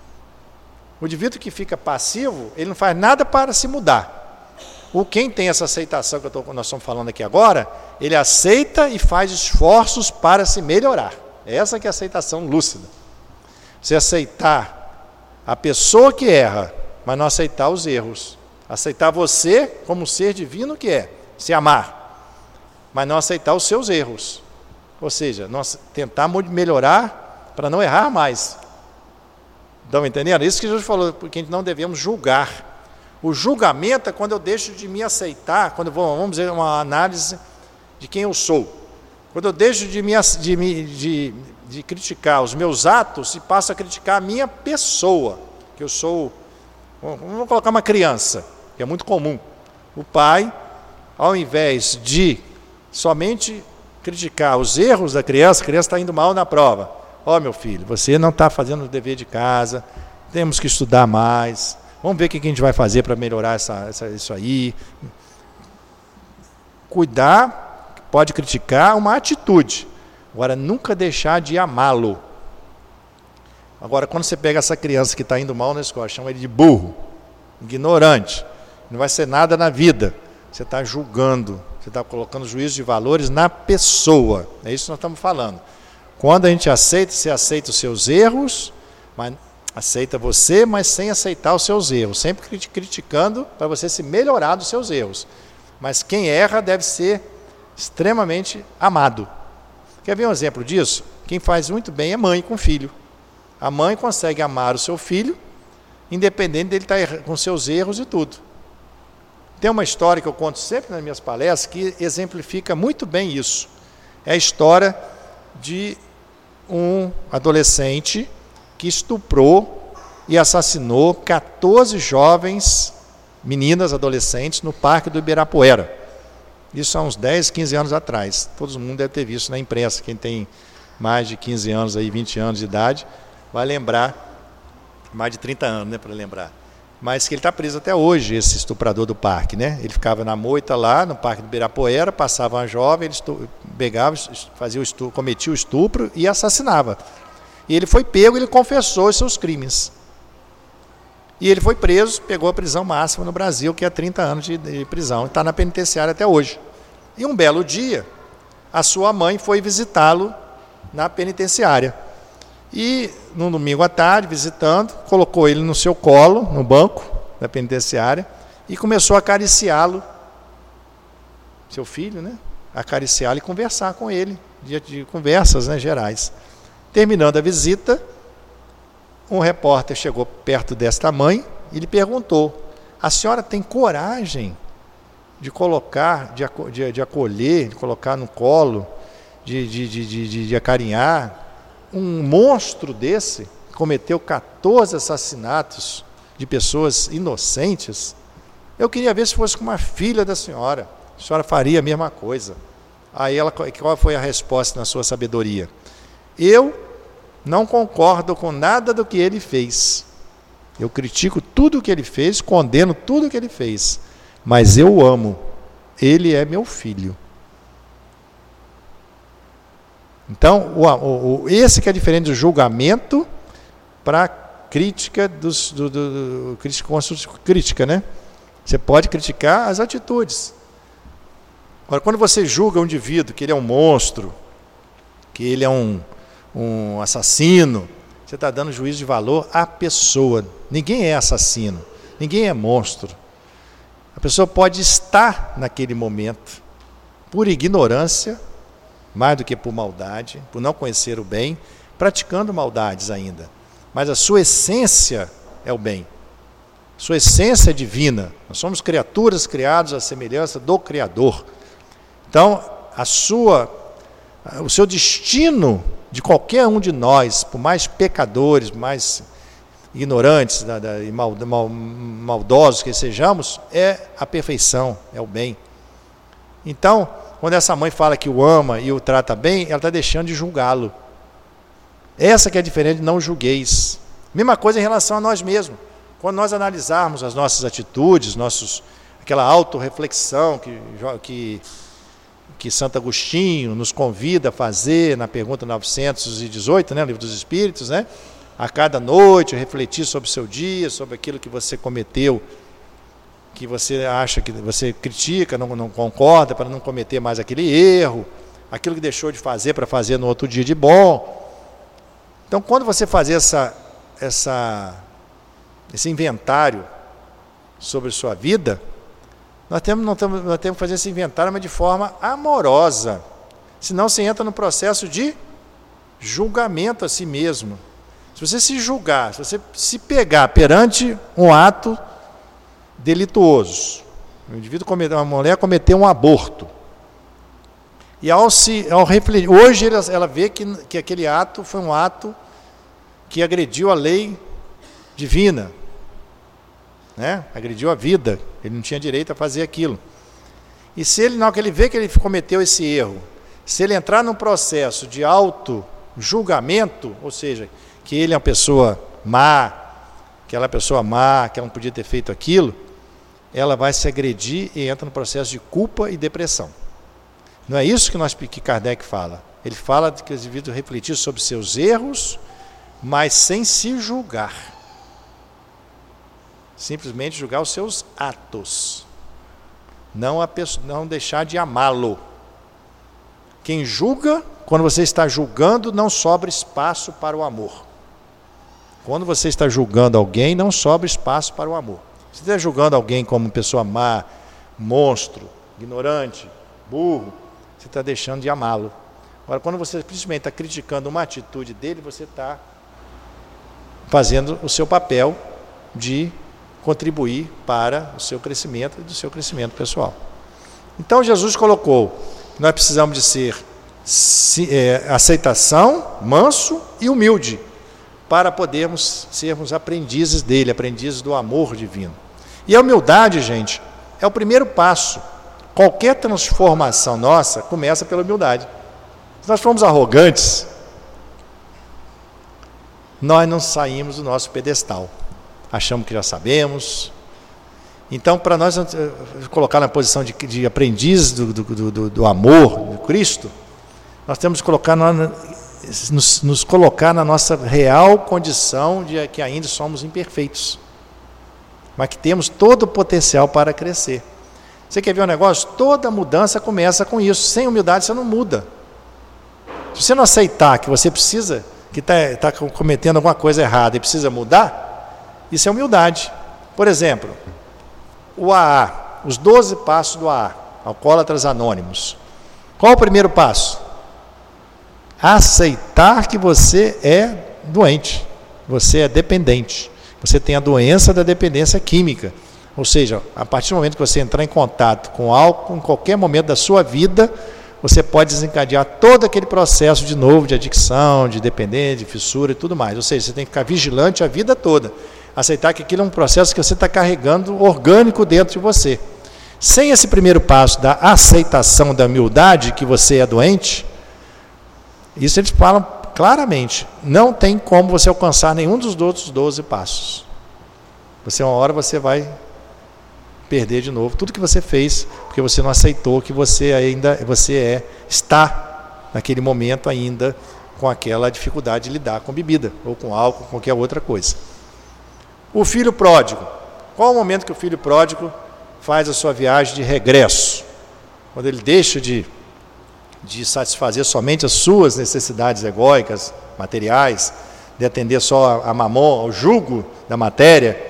O indivíduo que fica passivo, ele não faz nada para se mudar. O quem tem essa aceitação que eu tô, nós estamos falando aqui agora, ele aceita e faz esforços para se melhorar. Essa que é a aceitação lúcida. Você aceitar a pessoa que erra, mas não aceitar os erros. Aceitar você como ser divino que é, se amar, mas não aceitar os seus erros. Ou seja, nós tentar melhorar para não errar mais. Estão entendendo? Isso que Jesus falou, porque não devemos julgar. O julgamento é quando eu deixo de me aceitar, quando eu vou, vamos dizer, uma análise de quem eu sou. Quando eu deixo de, me, de, de, de criticar os meus atos e passo a criticar a minha pessoa, que eu sou, vamos colocar uma criança, que é muito comum. O pai, ao invés de somente criticar os erros da criança, a criança está indo mal na prova. Ó, oh, meu filho, você não está fazendo o dever de casa, temos que estudar mais, vamos ver o que a gente vai fazer para melhorar essa, essa, isso aí. Cuidar, pode criticar, uma atitude. Agora, nunca deixar de amá-lo. Agora, quando você pega essa criança que está indo mal na escola, chama ele de burro, ignorante, não vai ser nada na vida, você está julgando, você está colocando juízo de valores na pessoa. É isso que nós estamos falando. Quando a gente aceita, você aceita os seus erros, mas aceita você, mas sem aceitar os seus erros, sempre criticando para você se melhorar dos seus erros. Mas quem erra deve ser extremamente amado. Quer ver um exemplo disso? Quem faz muito bem é mãe com filho. A mãe consegue amar o seu filho, independente dele estar com seus erros e tudo. Tem uma história que eu conto sempre nas minhas palestras que exemplifica muito bem isso. É a história de um adolescente que estuprou e assassinou quatorze jovens meninas, adolescentes, no Parque do Ibirapuera. Isso há uns dez, quinze anos atrás. Todo mundo deve ter visto na imprensa. Quem tem mais de quinze anos, aí, vinte anos de idade, vai lembrar, mais de trinta anos, né, para lembrar. Mas que ele está preso até hoje, esse estuprador do parque, né? Ele ficava na moita lá, no Parque do Ibirapuera, passava uma jovem, ele estu... pegava, fazia o estupro, cometia o estupro e assassinava. E ele foi pego, ele confessou os seus crimes. E ele foi preso, pegou a prisão máxima no Brasil, que é trinta anos de, de prisão, e está na penitenciária até hoje. E um belo dia, a sua mãe foi visitá-lo na penitenciária. E, num domingo à tarde, visitando, colocou ele no seu colo, no banco da penitenciária, e começou a acariciá-lo, seu filho, né? Acariciá-lo e conversar com ele, de, de conversas, né, gerais. Terminando a visita, um repórter chegou perto desta mãe e lhe perguntou: a senhora tem coragem de colocar, de, de, de acolher, de colocar no colo, de, de, de, de, de acarinhar um monstro desse, que cometeu quatorze assassinatos de pessoas inocentes? Eu queria ver se fosse com uma filha da senhora, a senhora faria a mesma coisa. Aí ela, qual foi a resposta na sua sabedoria? Eu não concordo com nada do que ele fez. Eu critico tudo o que ele fez, condeno tudo o que ele fez, mas eu o amo. Ele é meu filho. Então, o, o, esse que é diferente do julgamento para a crítica, dos, do, do, do, crítica, crítica, né? Você pode criticar as atitudes. Agora, quando você julga um indivíduo que ele é um monstro, que ele é um, um assassino, você está dando juízo de valor à pessoa. Ninguém é assassino, ninguém é monstro. A pessoa pode estar naquele momento, por ignorância, mais do que por maldade, por não conhecer o bem, praticando maldades ainda. Mas a sua essência é o bem. Sua essência é divina. Nós somos criaturas criadas à semelhança do Criador. Então, a sua, o seu destino de qualquer um de nós, por mais pecadores, mais ignorantes da, da, e mal, mal, maldosos que sejamos, é a perfeição, é o bem. Então, quando essa mãe fala que o ama e o trata bem, ela está deixando de julgá-lo. Essa que é diferente de não julgueis. Mesma coisa em relação a nós mesmos. Quando nós analisarmos as nossas atitudes, nossos, aquela autorreflexão que, que, que Santo Agostinho nos convida a fazer na pergunta novecentos e dezoito, né, no Livro dos Espíritos, né? A cada noite refletir sobre o seu dia, sobre aquilo que você cometeu, que você acha que você critica, não, não concorda, para não cometer mais aquele erro, aquilo que deixou de fazer para fazer no outro dia de bom. Então, quando você fazer essa, essa, esse inventário sobre sua vida, nós temos, não temos, nós temos que fazer esse inventário, mas de forma amorosa. Senão você entra no processo de julgamento a si mesmo. Se você se julgar, se você se pegar perante um ato delituoso, o indivíduo cometeu, uma mulher cometeu um aborto, e ao se ao refletir, hoje ela, ela vê que, que aquele ato foi um ato que agrediu a lei divina, né? Agrediu a vida, ele não tinha direito a fazer aquilo. E se ele, não, que ele vê que ele cometeu esse erro, se ele entrar num processo de auto-julgamento, ou seja, que ele é uma pessoa má, aquela pessoa má, que ela não podia ter feito aquilo, ela vai se agredir e entra no processo de culpa e depressão. Não é isso que, nós, que Kardec fala. Ele fala de que o indivíduo refletir sobre seus erros, mas sem se julgar. Simplesmente julgar os seus atos. Não, a pessoa, não deixar de amá-lo. Quem julga, quando você está julgando, não sobra espaço para o amor. Quando você está julgando alguém, não sobra espaço para o amor. Se você está julgando alguém como pessoa má, monstro, ignorante, burro, você está deixando de amá-lo. Agora, quando você principalmente está criticando uma atitude dele, você está fazendo o seu papel de contribuir para o seu crescimento e do seu crescimento pessoal. Então, Jesus colocou que nós precisamos de ser é, aceitação, manso e humilde, para podermos sermos aprendizes dele, aprendizes do amor divino. E a humildade, gente, é o primeiro passo. Qualquer transformação nossa começa pela humildade. Se nós formos arrogantes, nós não saímos do nosso pedestal. Achamos que já sabemos. Então, para nós colocar na posição de, de aprendiz do, do, do, do amor do Cristo, nós temos que colocar, nos, nos colocar na nossa real condição de que ainda somos imperfeitos, mas que temos todo o potencial para crescer. Você quer ver um negócio? Toda mudança começa com isso. Sem humildade você não muda. Se você não aceitar que você precisa, que está tá cometendo alguma coisa errada e precisa mudar, isso é humildade. Por exemplo, o A A, os doze passos do A A, Alcoólatras Anônimos. Qual o primeiro passo? Aceitar que você é doente, você é dependente, você tem a doença da dependência química. Ou seja, a partir do momento que você entrar em contato com álcool, em qualquer momento da sua vida, você pode desencadear todo aquele processo de novo, de adicção, de dependência, de fissura e tudo mais. Ou seja, você tem que ficar vigilante a vida toda. Aceitar que aquilo é um processo que você está carregando orgânico dentro de você. Sem esse primeiro passo da aceitação da humildade que você é doente, isso eles falam claramente, não tem como você alcançar nenhum dos outros doze passos. Você, uma hora, você vai perder de novo tudo que você fez, porque você não aceitou que você ainda, você é, está naquele momento ainda com aquela dificuldade de lidar com bebida, ou com álcool, com qualquer outra coisa. O filho pródigo. Qual o momento que o filho pródigo faz a sua viagem de regresso? Quando ele deixa de, de satisfazer somente as suas necessidades egóicas, materiais, de atender só a, a mamon, ao jugo da matéria,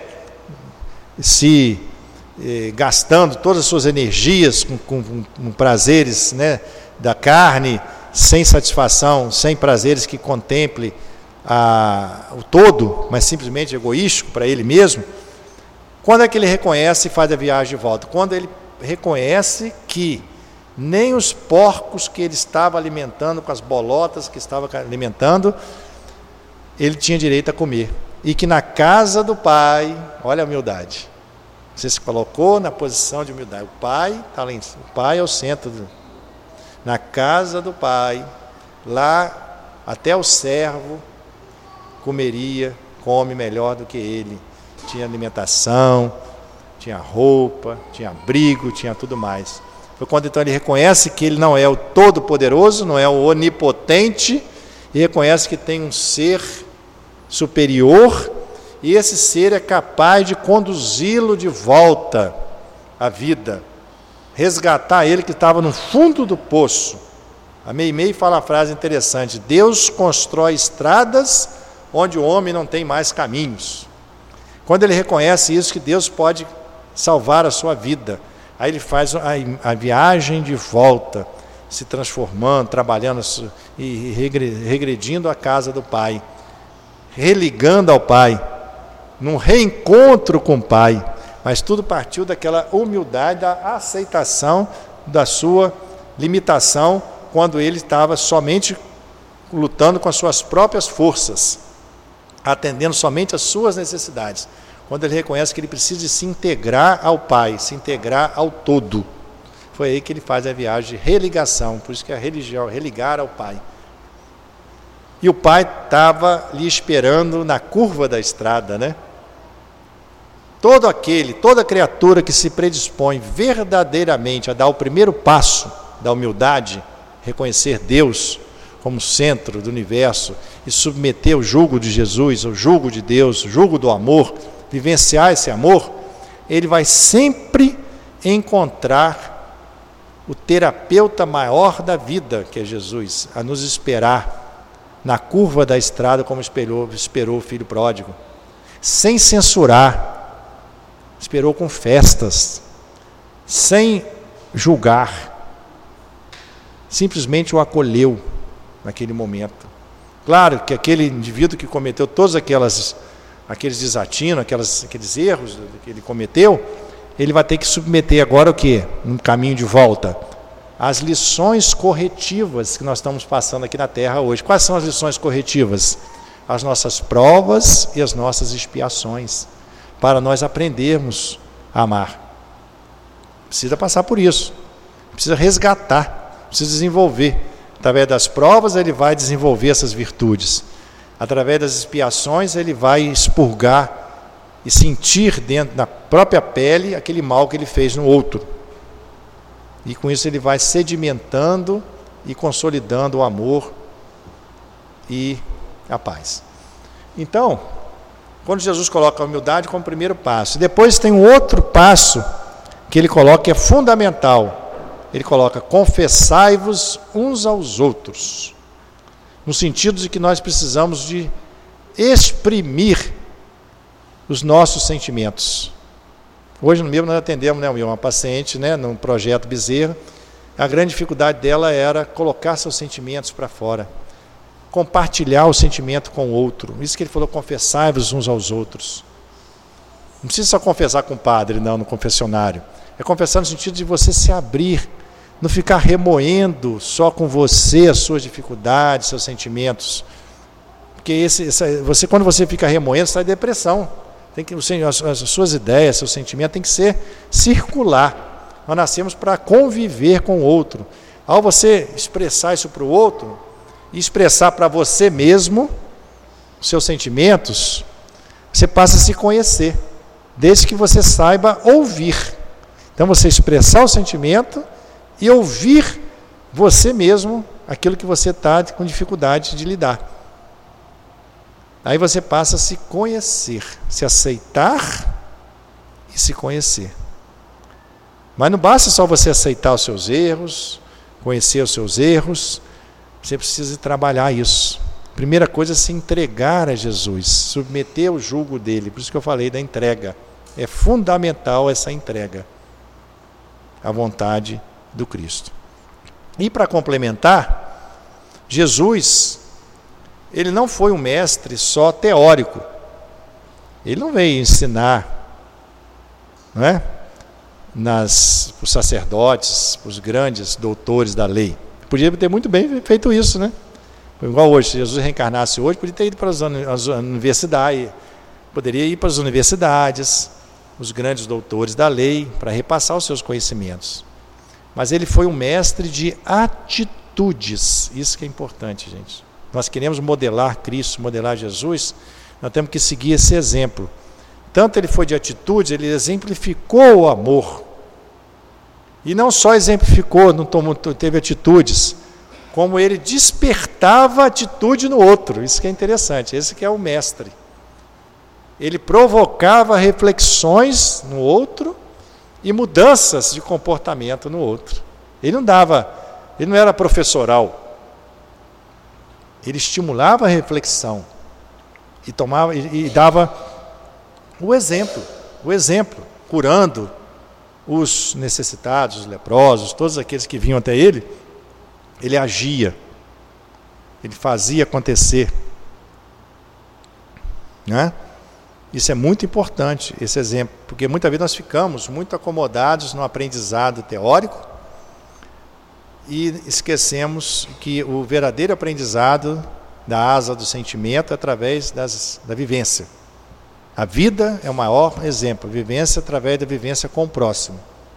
se eh, gastando todas as suas energias com, com, com prazeres, né, da carne, sem satisfação, sem prazeres que contemple A, o todo, mas simplesmente egoístico para ele mesmo. Quando é que ele reconhece e faz a viagem de volta? Quando ele reconhece que nem os porcos que ele estava alimentando, com as bolotas que estava alimentando, ele tinha direito a comer. E que na casa do Pai, olha a humildade, você se colocou na posição de humildade. O Pai está lá em cima, o Pai é o centro. Do, na casa do Pai, lá até o servo comeria, come melhor do que ele. Tinha alimentação, tinha roupa, tinha abrigo, tinha tudo mais. Foi quando então ele reconhece que ele não é o todo-poderoso, não é o onipotente, e reconhece que tem um ser superior, e esse ser é capaz de conduzi-lo de volta à vida, resgatar ele que estava no fundo do poço. A Meimei fala uma frase interessante: Deus constrói estradas onde o homem não tem mais caminhos. Quando ele reconhece isso, que Deus pode salvar a sua vida, aí ele faz a, a viagem de volta, se transformando, trabalhando e regredindo à casa do Pai, religando ao Pai, num reencontro com o Pai. Mas tudo partiu daquela humildade, da aceitação da sua limitação, quando ele estava somente lutando com as suas próprias forças, atendendo somente às suas necessidades. Quando ele reconhece que ele precisa de se integrar ao Pai, se integrar ao todo, foi aí que ele faz a viagem de religação. Por isso que é a religião, religar ao Pai. E o Pai estava lhe esperando na curva da estrada, né? Todo aquele, toda criatura que se predispõe verdadeiramente a dar o primeiro passo da humildade, reconhecer Deus como centro do universo e submeter o jugo de Jesus, o jugo de Deus, o jugo do amor, vivenciar esse amor, ele vai sempre encontrar o terapeuta maior da vida, que é Jesus, a nos esperar na curva da estrada, como esperou, esperou o filho pródigo, sem censurar, esperou com festas, sem julgar, simplesmente o acolheu naquele momento. Claro que aquele indivíduo que cometeu todos aquelas, aqueles desatinos, aquelas, aqueles erros que ele cometeu, ele vai ter que submeter agora o quê? Um caminho de volta. As lições corretivas que nós estamos passando aqui na Terra hoje. Quais são as lições corretivas? As nossas provas e as nossas expiações, para nós aprendermos amar. Precisa passar por isso. Precisa resgatar, precisa desenvolver. Através das provas ele vai desenvolver essas virtudes. Através das expiações ele vai expurgar e sentir dentro da própria pele aquele mal que ele fez no outro. E com isso ele vai sedimentando e consolidando o amor e a paz. Então, quando Jesus coloca a humildade como primeiro passo, depois tem um outro passo que ele coloca que é fundamental. Ele coloca: confessai-vos uns aos outros, no sentido de que nós precisamos de exprimir os nossos sentimentos. Hoje no mesmo nós atendemos, né, uma paciente, né, num projeto Bezerra. A grande dificuldade dela era colocar seus sentimentos para fora, compartilhar o sentimento com o outro. Isso que ele falou: confessai-vos uns aos outros. Não precisa só confessar com o padre, não, no confessionário. É confessar no sentido de você se abrir, não ficar remoendo só com você as suas dificuldades, seus sentimentos. Porque esse, essa, você, quando você fica remoendo, você está em depressão. Tem que, as, as suas ideias, seu sentimento tem que ser circular. Nós nascemos para conviver com o outro. Ao você expressar isso para o outro, e expressar para você mesmo os seus sentimentos, você passa a se conhecer, desde que você saiba ouvir. Então você expressar o sentimento e ouvir você mesmo aquilo que você está com dificuldade de lidar. Aí você passa a se conhecer, se aceitar e se conhecer. Mas não basta só você aceitar os seus erros, conhecer os seus erros, você precisa trabalhar isso. Primeira coisa é se entregar a Jesus, submeter o jugo dele. Por isso que eu falei da entrega. É fundamental essa entrega à vontade do Cristo. E para complementar, Jesus, ele não foi um mestre só teórico. Ele não veio ensinar, não é? Nas, os sacerdotes, os grandes doutores da lei. Podia ter muito bem feito isso, né? Igual hoje, se Jesus reencarnasse hoje, podia ter ido para as universidades, poderia ir para as universidades, os grandes doutores da lei, para repassar os seus conhecimentos. Mas ele foi um mestre de atitudes. Isso que é importante, gente. Nós queremos modelar Cristo, modelar Jesus, nós temos que seguir esse exemplo. Tanto ele foi de atitudes, ele exemplificou o amor. E não só exemplificou, não tomou, teve atitudes, como ele despertava atitude no outro. Isso que é interessante, esse que é o mestre. Ele provocava reflexões no outro e mudanças de comportamento no outro. Ele não dava, ele não era professoral. Ele estimulava a reflexão e tomava e, e dava o exemplo, o exemplo, curando os necessitados, os leprosos, todos aqueles que vinham até ele. Ele agia, ele fazia acontecer, né? Isso é muito importante, esse exemplo, porque muitas vezes nós ficamos muito acomodados no aprendizado teórico e esquecemos que o verdadeiro aprendizado da asa do sentimento é através das, da vivência. A vida é o maior exemplo, a vivência através da vivência com o próximo,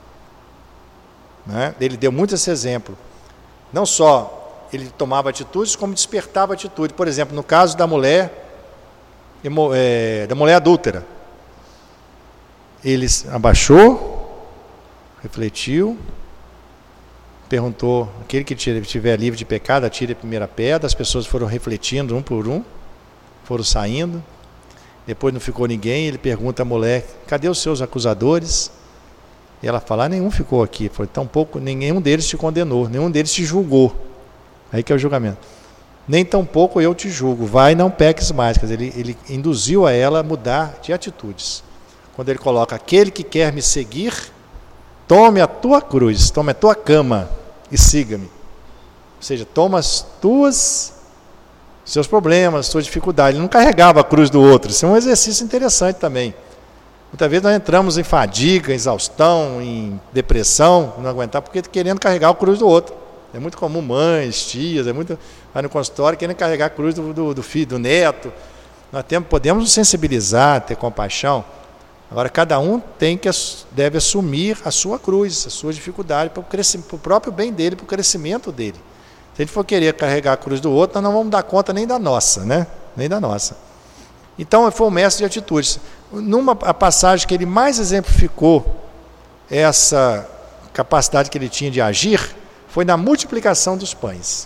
né? Ele deu muito esse exemplo. Não só ele tomava atitudes, como despertava atitude. Por exemplo, no caso da mulher, é, da mulher adúltera, ele abaixou, refletiu, perguntou: aquele que estiver livre de pecado, atire a primeira pedra. As pessoas foram refletindo um por um, foram saindo. Depois não ficou ninguém. Ele pergunta à mulher: cadê os seus acusadores? E ela fala: ah, nenhum ficou aqui. Foi tão pouco, nenhum deles te condenou, nenhum deles te julgou. Aí que é o julgamento. Nem tão pouco eu te julgo, vai e não peques mais. Quer dizer, ele, ele induziu a ela a mudar de atitudes. Quando ele coloca: aquele que quer me seguir, tome a tua cruz, tome a tua cama e siga-me. Ou seja, toma as tuas, seus problemas, suas dificuldades. Ele não carregava a cruz do outro. Isso é um exercício interessante também. Muitas vezes nós entramos em fadiga, exaustão, em depressão, não aguentar, porque querendo carregar a cruz do outro. É muito comum mães, tias, é muito, vai no consultório querendo carregar a cruz do, do, do filho, do neto. Nós temos, podemos nos sensibilizar, ter compaixão, Agora, cada um tem que, deve assumir a sua cruz, a sua dificuldade, para o, para o próprio bem dele, para o crescimento dele. Se a gente for querer carregar a cruz do outro, nós não vamos dar conta nem da nossa, né? Nem da nossa. Então, foi um mestre de atitudes. Numa a passagem que ele mais exemplificou essa capacidade que ele tinha de agir, foi na multiplicação dos pães.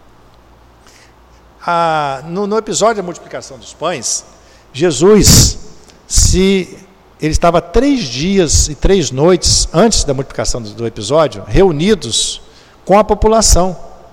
A, no, no episódio da multiplicação dos pães, Jesus, se ele estava três dias e três noites antes da multiplicação do, do episódio, reunidos com a população,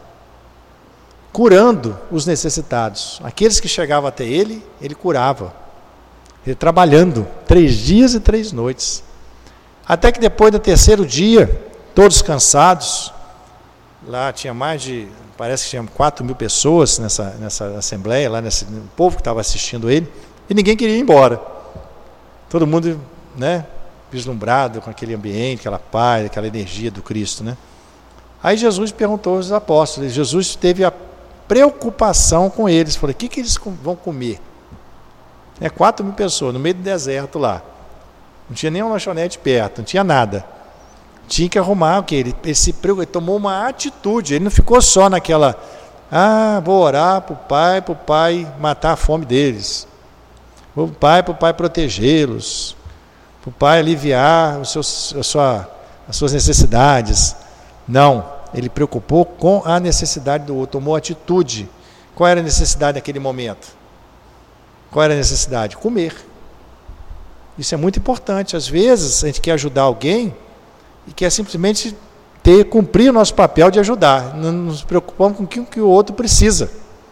curando os necessitados. Aqueles que chegavam até ele, ele curava. Ele trabalhando três dias e três noites. Até que depois do terceiro dia, todos cansados, lá tinha mais de, parece que tinha quatro mil pessoas nessa, nessa assembleia, lá nesse o povo que estava assistindo ele, e ninguém queria ir embora. Todo mundo, né, vislumbrado com aquele ambiente, aquela paz, aquela energia do Cristo, né? Aí Jesus perguntou aos apóstolos, Jesus teve a preocupação com eles, falou, o que, que eles vão comer? É quatro mil pessoas, no meio do deserto lá. Não tinha nem uma lanchonete perto, não tinha nada. Tinha que arrumar o que? Ele, ele, se, ele tomou uma atitude, ele não ficou só naquela, ah, vou orar para o Pai, para o Pai matar a fome deles. Para o Pai, para o Pai protegê-los. Para o Pai aliviar os seus, a sua, as suas necessidades. Não, ele preocupou com a necessidade do outro, tomou atitude. Qual era a necessidade naquele momento? Qual era a necessidade? Comer. Isso é muito importante. Às vezes a gente quer ajudar alguém e quer simplesmente ter, cumprir o nosso papel de ajudar. Não nos preocupamos com o que, que o outro precisa.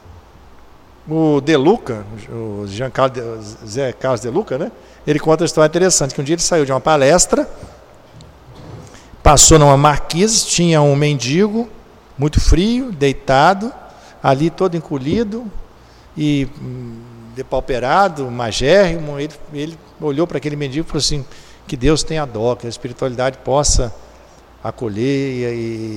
O De Luca, o Jean Carlos, Zé Carlos De Luca, né? Ele conta uma história interessante, que um dia ele saiu de uma palestra, passou numa marquise, tinha um mendigo, muito frio, deitado, ali todo encolhido e depauperado, magérrimo. Ele, ele olhou para aquele mendigo e falou assim, que Deus tenha dó, que a espiritualidade possa acolher e,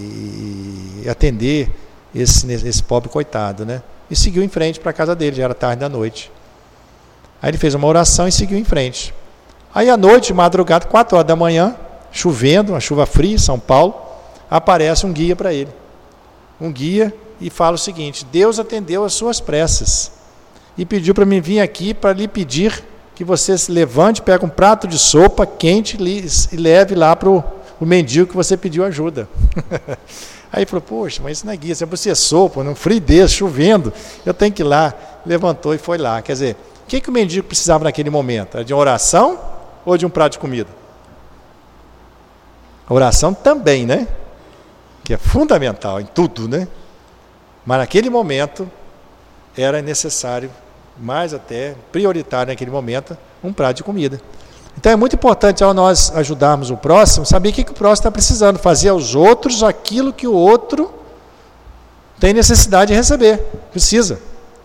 e, e atender esse, esse pobre coitado, né? E seguiu em frente para a casa dele, já era tarde da noite. Aí ele fez uma oração e seguiu em frente. Aí à noite, madrugada, quatro horas da manhã, chovendo, uma chuva fria em São Paulo, aparece um guia para ele. Um guia e fala o seguinte, Deus atendeu as suas preces e pediu para mim vir aqui para lhe pedir que você se levante, pegue um prato de sopa quente e leve lá para o mendigo que você pediu ajuda. Aí ele falou, poxa, mas isso não é guia, isso é você sopa, num frio desse, chovendo, eu tenho que ir lá. Levantou e foi lá. Quer dizer, o que, que o mendigo precisava naquele momento? Era de uma oração ou de um prato de comida? A oração também, né? Que é fundamental em tudo, né? Mas naquele momento era necessário, mais até prioritário naquele momento, um prato de comida. Então é muito importante, ao nós ajudarmos o próximo, saber o que, que o próximo está precisando, fazer aos outros aquilo que o outro tem necessidade de receber, precisa.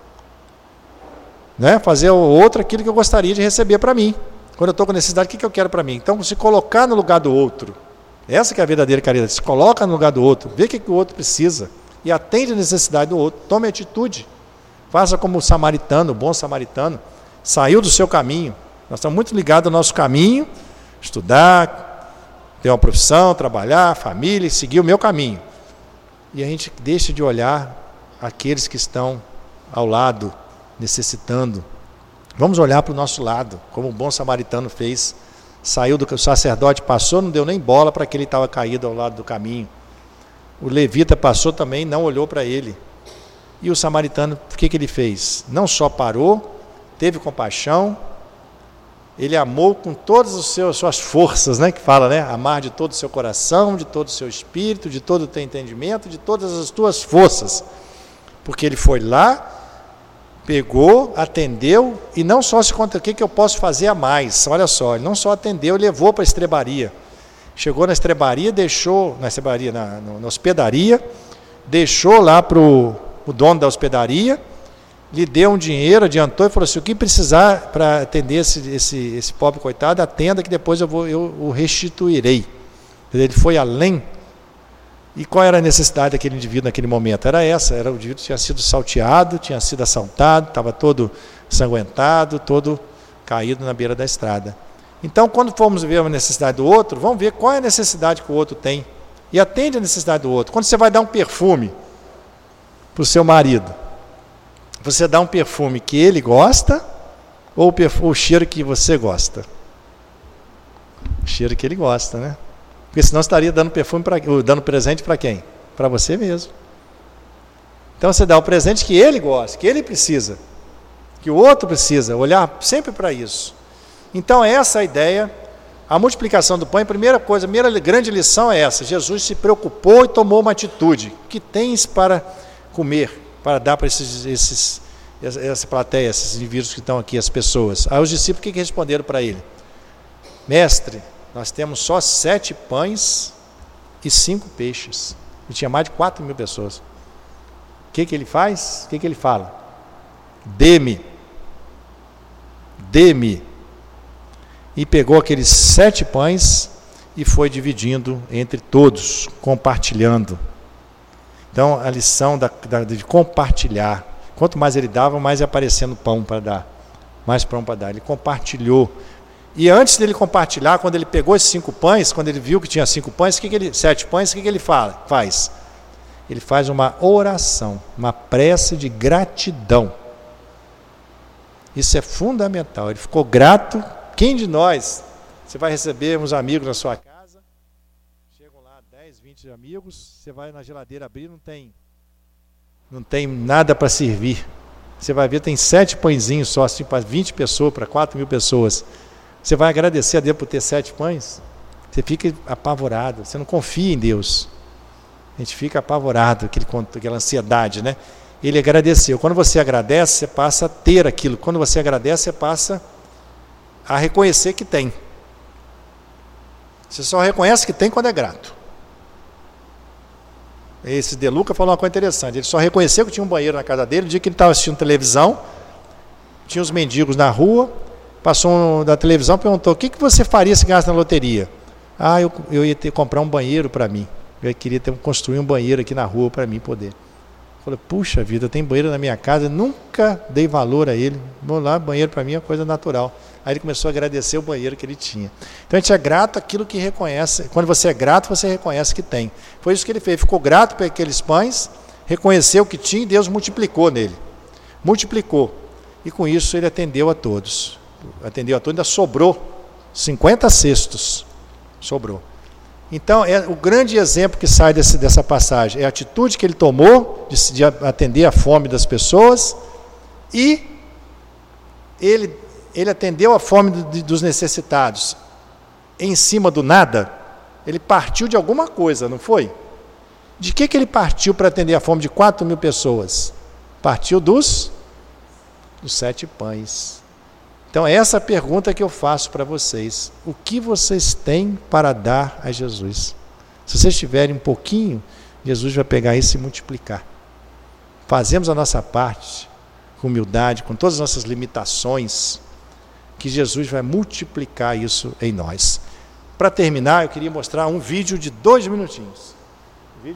Né? Fazer ao outro aquilo que eu gostaria de receber para mim. Quando eu estou com necessidade, o que, que eu quero para mim? Então, se colocar no lugar do outro, essa que é a verdadeira caridade, se coloca no lugar do outro, vê o que, que o outro precisa e atende a necessidade do outro, tome atitude. Faça como o samaritano, o bom samaritano, saiu do seu caminho. Nós estamos muito ligados ao nosso caminho, estudar, ter uma profissão, trabalhar, família, seguir o meu caminho. E a gente deixa de olhar aqueles que estão ao lado, necessitando. Vamos olhar para o nosso lado, como o bom samaritano fez. Saiu do o sacerdote, passou, não deu nem bola para aquele que estava caído ao lado do caminho. O levita passou também, não olhou para ele. E o samaritano, o que, que ele fez? Não só parou, teve compaixão, ele amou com todas as seus, suas forças, né, que fala, né? Amar de todo o seu coração, de todo o seu espírito, de todo o teu entendimento, de todas as tuas forças. Porque ele foi lá, pegou, atendeu, e não só se conta o que, que eu posso fazer a mais. Olha só, ele não só atendeu, levou para a estrebaria. Chegou na estrebaria, deixou, na estrebaria, na, na hospedaria, deixou lá para o dono da hospedaria, lhe deu um dinheiro, adiantou e falou assim, o que precisar para atender esse, esse, esse pobre coitado, atenda que depois eu, vou, eu o restituirei. Ele foi além. E qual era a necessidade daquele indivíduo naquele momento? Era essa, era o indivíduo que tinha sido salteado, tinha sido assaltado, estava todo ensanguentado, todo caído na beira da estrada. Então, quando formos ver a necessidade do outro, vamos ver qual é a necessidade que o outro tem. E atende a necessidade do outro. Quando você vai dar um perfume para o seu marido, você dá um perfume que ele gosta ou o, perfume, o cheiro que você gosta? O cheiro que ele gosta, né? Porque senão você estaria dando perfume pra, dando presente para quem? Para você mesmo. Então você dá o presente que ele gosta, que ele precisa, que o outro precisa, olhar sempre para isso. Então essa é a ideia. A multiplicação do pão, a primeira coisa, a primeira grande lição é essa: Jesus se preocupou e tomou uma atitude. O que tens para comer, para dar para esses, esses, essa plateia, esses indivíduos que estão aqui, as pessoas? Aí os discípulos, o que, que responderam para ele? Mestre, nós temos só sete pães e cinco peixes. E tinha mais de quatro mil pessoas. O que, que ele faz? O que, que ele fala? Dê-me. Dê-me. E pegou aqueles sete pães e foi dividindo entre todos, compartilhando. Então, a lição da, da, de compartilhar. Quanto mais ele dava, mais ia aparecendo pão para dar. Mais pão para dar. Ele compartilhou. E antes dele compartilhar, quando ele pegou esses cinco pães, quando ele viu que tinha cinco pães, que que ele, sete pães, o que, que ele fala, faz? Ele faz uma oração, uma prece de gratidão. Isso é fundamental. Ele ficou grato. Quem de nós, você vai receber uns amigos na sua casa, chegam lá dez, vinte amigos, você vai na geladeira abrir, não tem, não tem nada para servir. Você vai ver, tem sete pãezinhos só, assim, para vinte pessoas, para quatro mil pessoas. Você vai agradecer a Deus por ter sete pães? Você fica apavorado, você não confia em Deus. A gente fica apavorado, aquele, aquela ansiedade, né? Ele agradeceu. Quando você agradece, você passa a ter aquilo. Quando você agradece, você passa a reconhecer que tem. Você só reconhece que tem quando é grato. Esse De Luca falou uma coisa interessante. Ele só reconheceu que tinha um banheiro na casa dele no dia que ele estava assistindo televisão. Tinha os mendigos na rua. Passou um da televisão e perguntou: o que, que você faria se ganhasse na loteria? Ah, eu, eu ia ter que comprar um banheiro para mim. Eu queria ter, construir um banheiro aqui na rua para mim poder. Falei, puxa vida, tem banheiro na minha casa, nunca dei valor a ele. Vou lá, banheiro para mim é coisa natural. Aí ele começou a agradecer o banheiro que ele tinha. Então a gente é grato àquilo que reconhece. Quando você é grato, você reconhece que tem. Foi isso que ele fez. Ficou grato por aqueles pães, reconheceu que tinha e Deus multiplicou nele. Multiplicou. E com isso ele atendeu a todos. Atendeu a todos, ainda sobrou cinquenta cestos. Sobrou. Então, é o grande exemplo que sai desse, dessa passagem é a atitude que ele tomou de, de atender a fome das pessoas e ele, ele atendeu a fome do, dos necessitados em cima do nada. Ele partiu de alguma coisa, não foi? De que, que ele partiu para atender a fome de quatro mil pessoas? Partiu dos, dos sete pães. Então, essa é a pergunta que eu faço para vocês. O que vocês têm para dar a Jesus? Se vocês tiverem um pouquinho, Jesus vai pegar isso e multiplicar. Fazemos a nossa parte, com humildade, com todas as nossas limitações, que Jesus vai multiplicar isso em nós. Para terminar, eu queria mostrar um vídeo de dois minutinhos. Vídeo?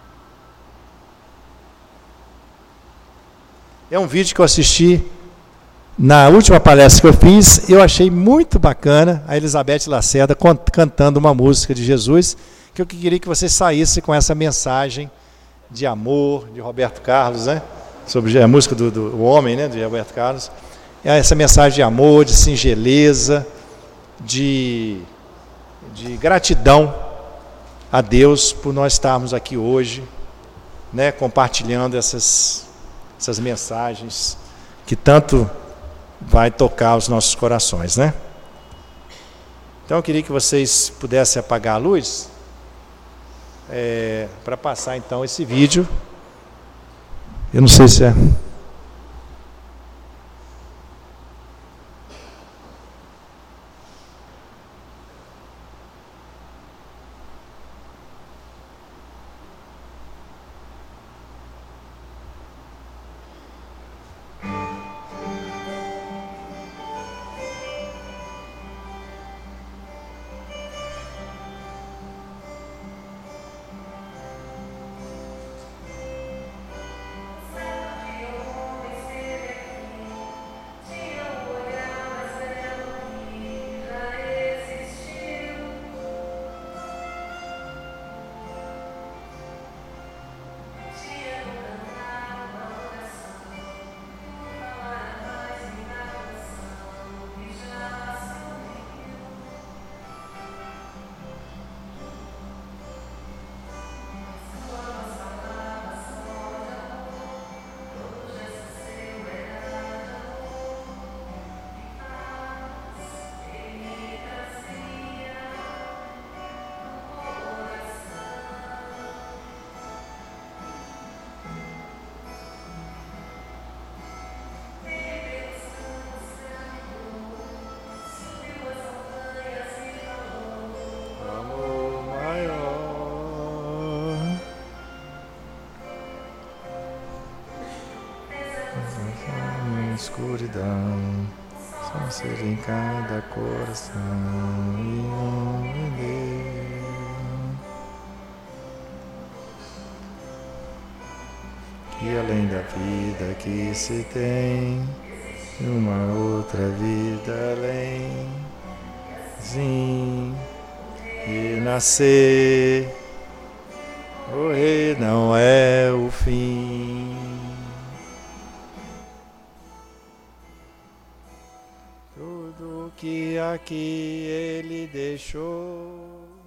É um vídeo que eu assisti na última palestra que eu fiz. Eu achei muito bacana a Elizabeth Lacerda cantando uma música de Jesus, que eu queria que você saísse com essa mensagem de amor, de Roberto Carlos, né? Sobre a música do, do o Homem, né? De Roberto Carlos. Essa mensagem de amor, de singeleza, de, de gratidão a Deus por nós estarmos aqui hoje, né? Compartilhando essas, essas mensagens que tanto vai tocar os nossos corações, né? Então eu queria que vocês pudessem apagar a luz é, para passar então esse vídeo. Eu não sei se é... cada coração e entender. Que além da vida que se tem, uma outra vida além, sim, e nascer, morrer não é o fim. Tudo que aqui ele deixou,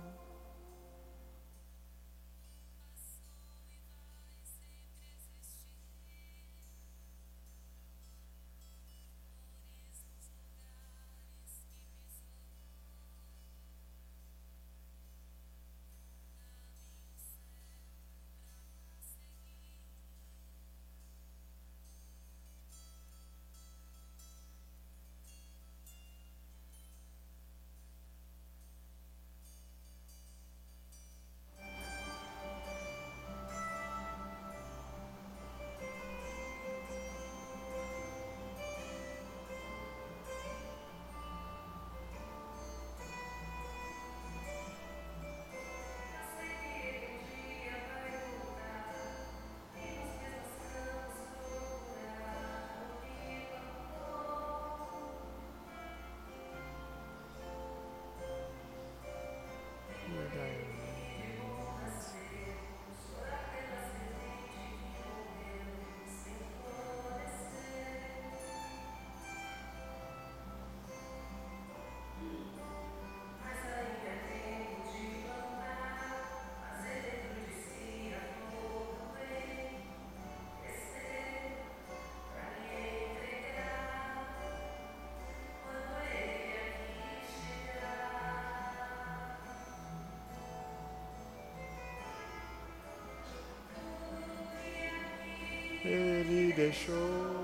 ele deixou,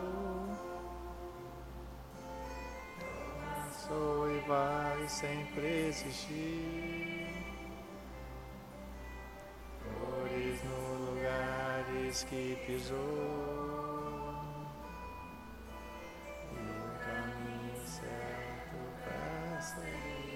passou e vai sempre existir. Flores nos lugares que pisou, e o caminho certo pra seguir.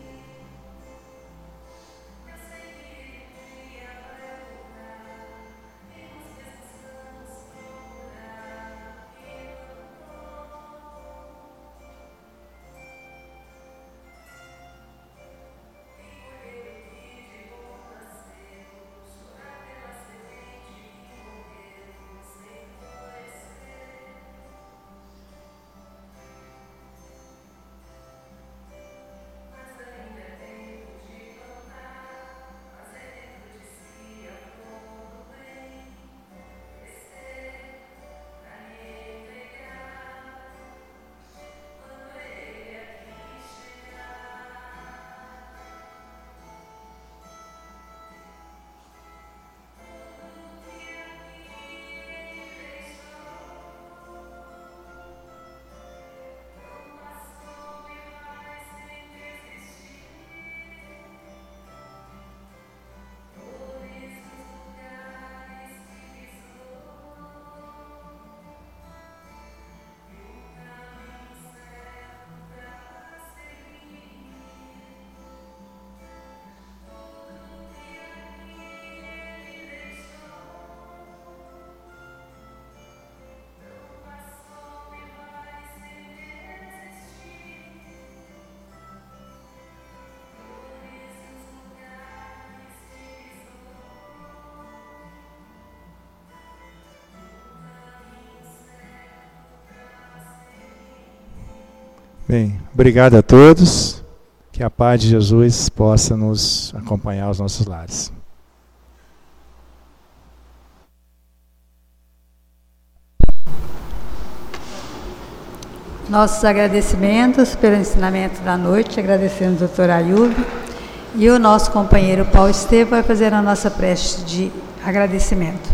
Bem, obrigado a todos. Que a paz de Jesus possa nos acompanhar aos nossos lares. Nossos agradecimentos pelo ensinamento da noite, agradecemos ao doutor Ayub, e o nosso companheiro Paulo Estevam vai fazer a nossa prece de agradecimento.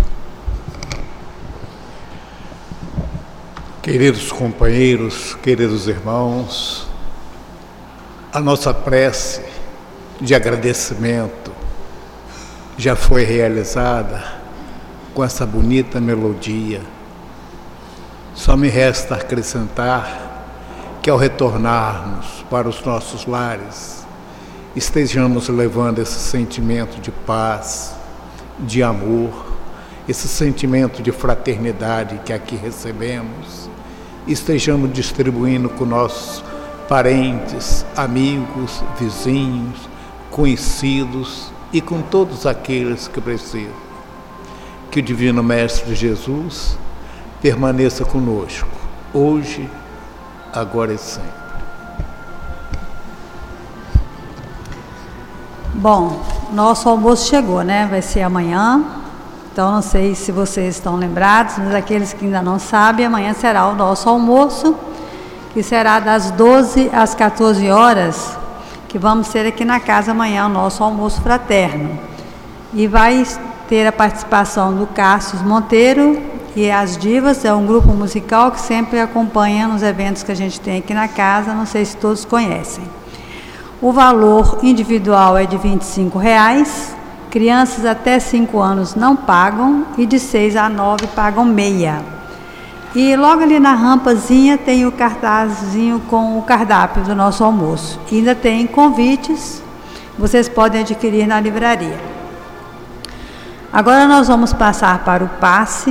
Queridos companheiros, queridos irmãos, a nossa prece de agradecimento já foi realizada com essa bonita melodia. Só me resta acrescentar que ao retornarmos para os nossos lares, estejamos levando esse sentimento de paz, de amor, esse sentimento de fraternidade que aqui recebemos, estejamos distribuindo com nossos parentes, amigos, vizinhos, conhecidos e com todos aqueles que precisam. Que o Divino Mestre Jesus permaneça conosco, hoje, agora e sempre. Bom, nosso almoço chegou, né? Vai ser amanhã. Então, não sei se vocês estão lembrados, mas aqueles que ainda não sabem, amanhã será o nosso almoço, que será das doze às quatorze horas, que vamos ter aqui na casa amanhã o nosso almoço fraterno. E vai ter a participação do Cássio Monteiro e as Divas, é um grupo musical que sempre acompanha nos eventos que a gente tem aqui na casa, não sei se todos conhecem. O valor individual é de vinte e cinco reais. Crianças até cinco anos não pagam e de seis a nove pagam meia. E logo ali na rampazinha tem o cartazinho com o cardápio do nosso almoço. E ainda tem convites, vocês podem adquirir na livraria. Agora nós vamos passar para o passe.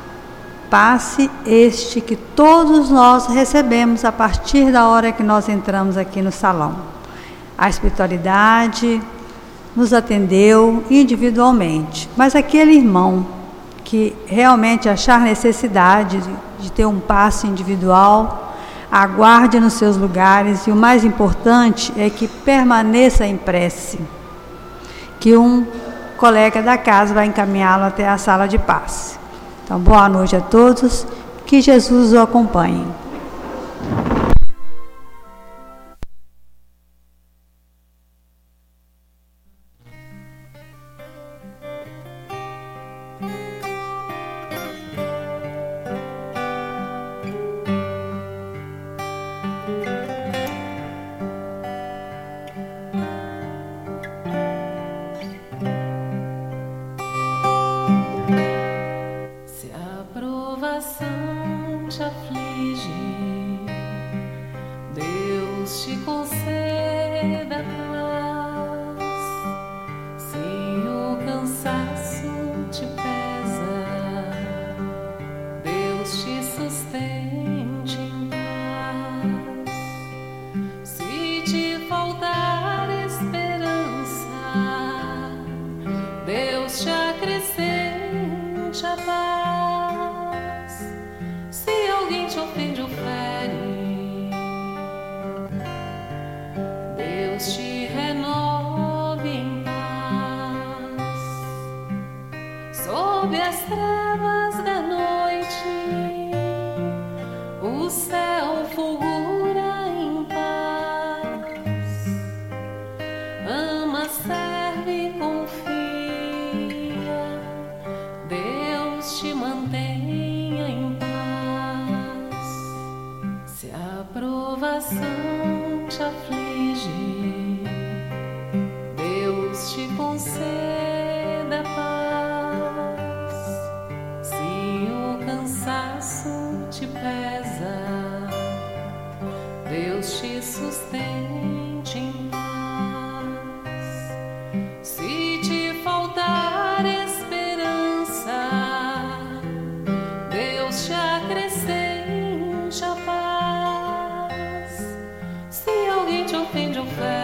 Passe este que todos nós recebemos a partir da hora que nós entramos aqui no salão. A espiritualidade nos atendeu individualmente, mas aquele irmão que realmente achar necessidade de, de ter um passe individual, aguarde nos seus lugares, e o mais importante é que permaneça em prece, que um colega da casa vai encaminhá-lo até a sala de passe. Então, boa noite a todos, que Jesus o acompanhe. Te ofende, ofende.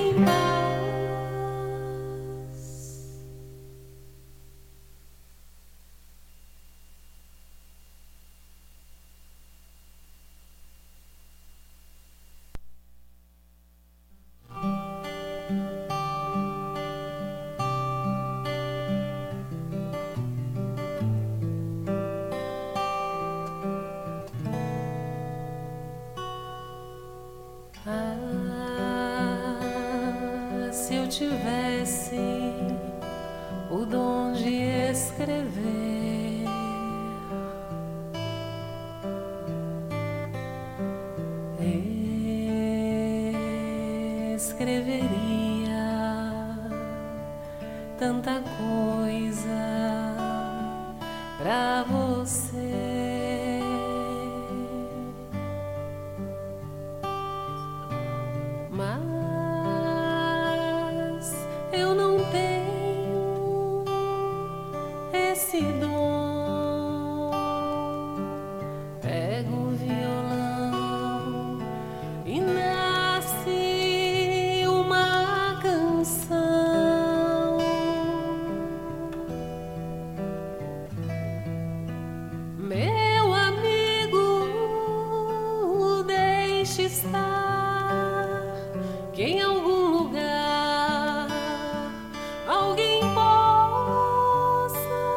em paz. Ah, se eu tivesse o dom de escrever, escreveria tanta coisa pra você. Mas eu não tenho esse dom. Pego o violão e nasce uma canção. Meu amigo, deixe estar, que em algum lugar alguém possa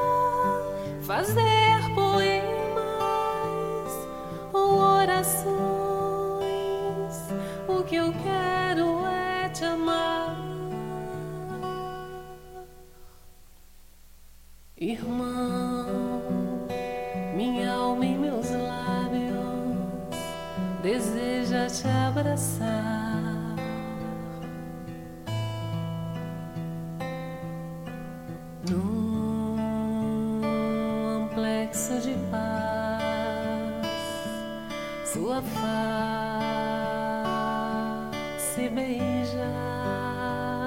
fazer poemas ou orações. O que eu quero é te amar, irmão. Minha alma em meus lábios deseja te abraçar. Num amplexo de paz, sua face beijar.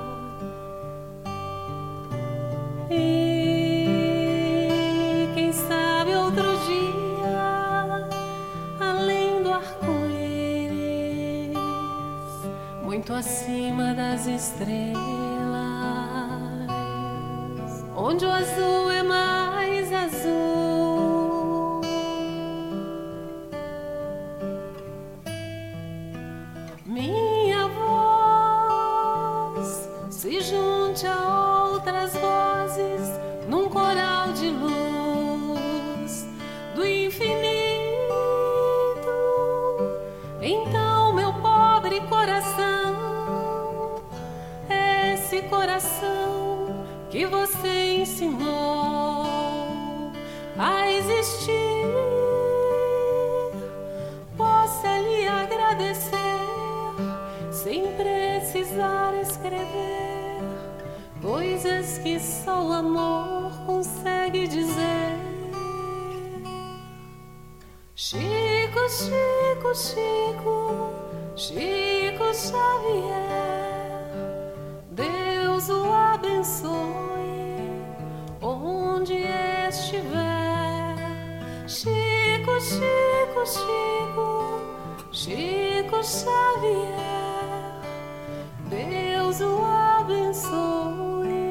E quem sabe outro dia, além do arco-íris, muito acima das estrelas, onde o azul é mais azul, minha voz se junte a outras vozes num coral de luz do infinito. Então, meu pobre coração, esse coração que você ensinou a existir, possa lhe agradecer sem precisar escrever coisas que só o amor consegue dizer. Chico, Chico, Chico, Chico Xavier, Deus o abençoe onde estiver. Chico, Chico, Chico, Chico Xavier, Deus o abençoe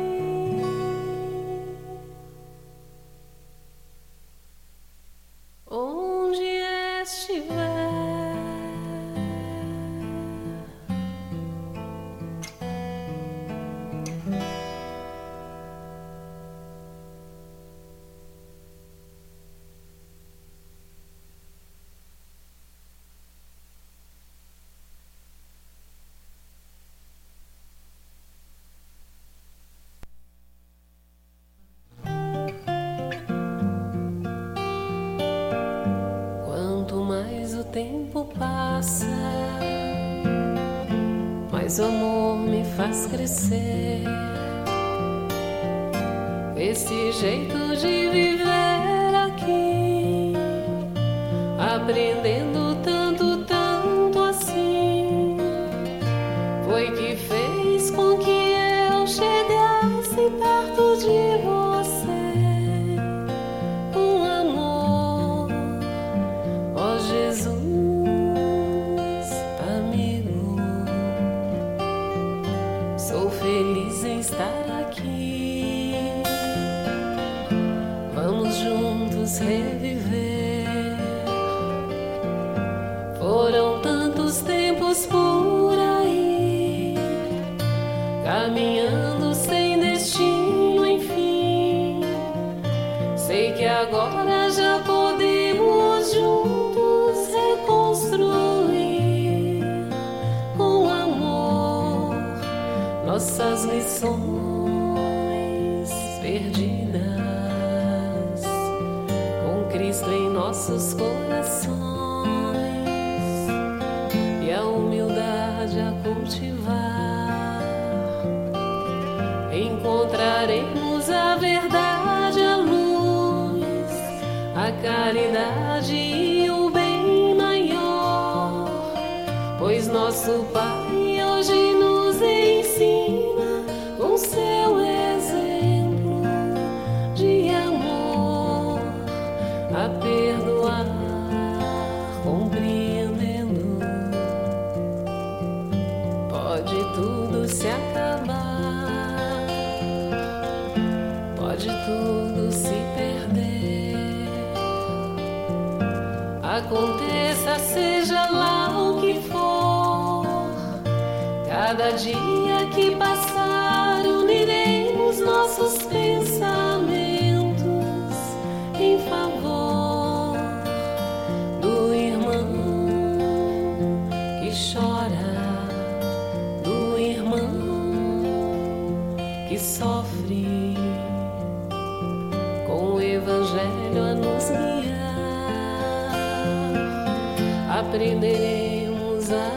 onde estiver. Tempo passa, mas o amor me faz crescer. Esse jeito de viver aqui, aprendendo tanto, tanto assim, foi que fez com que eu chegasse perto de você. Um amor, ó Jesus, feliz em estar aqui. Vamos juntos reviver. Foram tantos tempos por aí, caminhando sem destino, enfim. Sei que agora já podemos juntos reconstruir com amor nossas lições perdidas, com Cristo em nossos corações e a humildade a cultivar. Encontraremos a verdade, a luz, a caridade e o bem maior, pois nosso Pai hoje nos ensina com seu exemplo de amor a perdoar, compreendendo. Pode tudo se acabar, pode tudo se perder, aconteça seja lá o que for. Cada dia que passar uniremos nossos pensamentos em favor do irmão que chora, do irmão que sofre, com o Evangelho a nos guiar. Aprenderemos a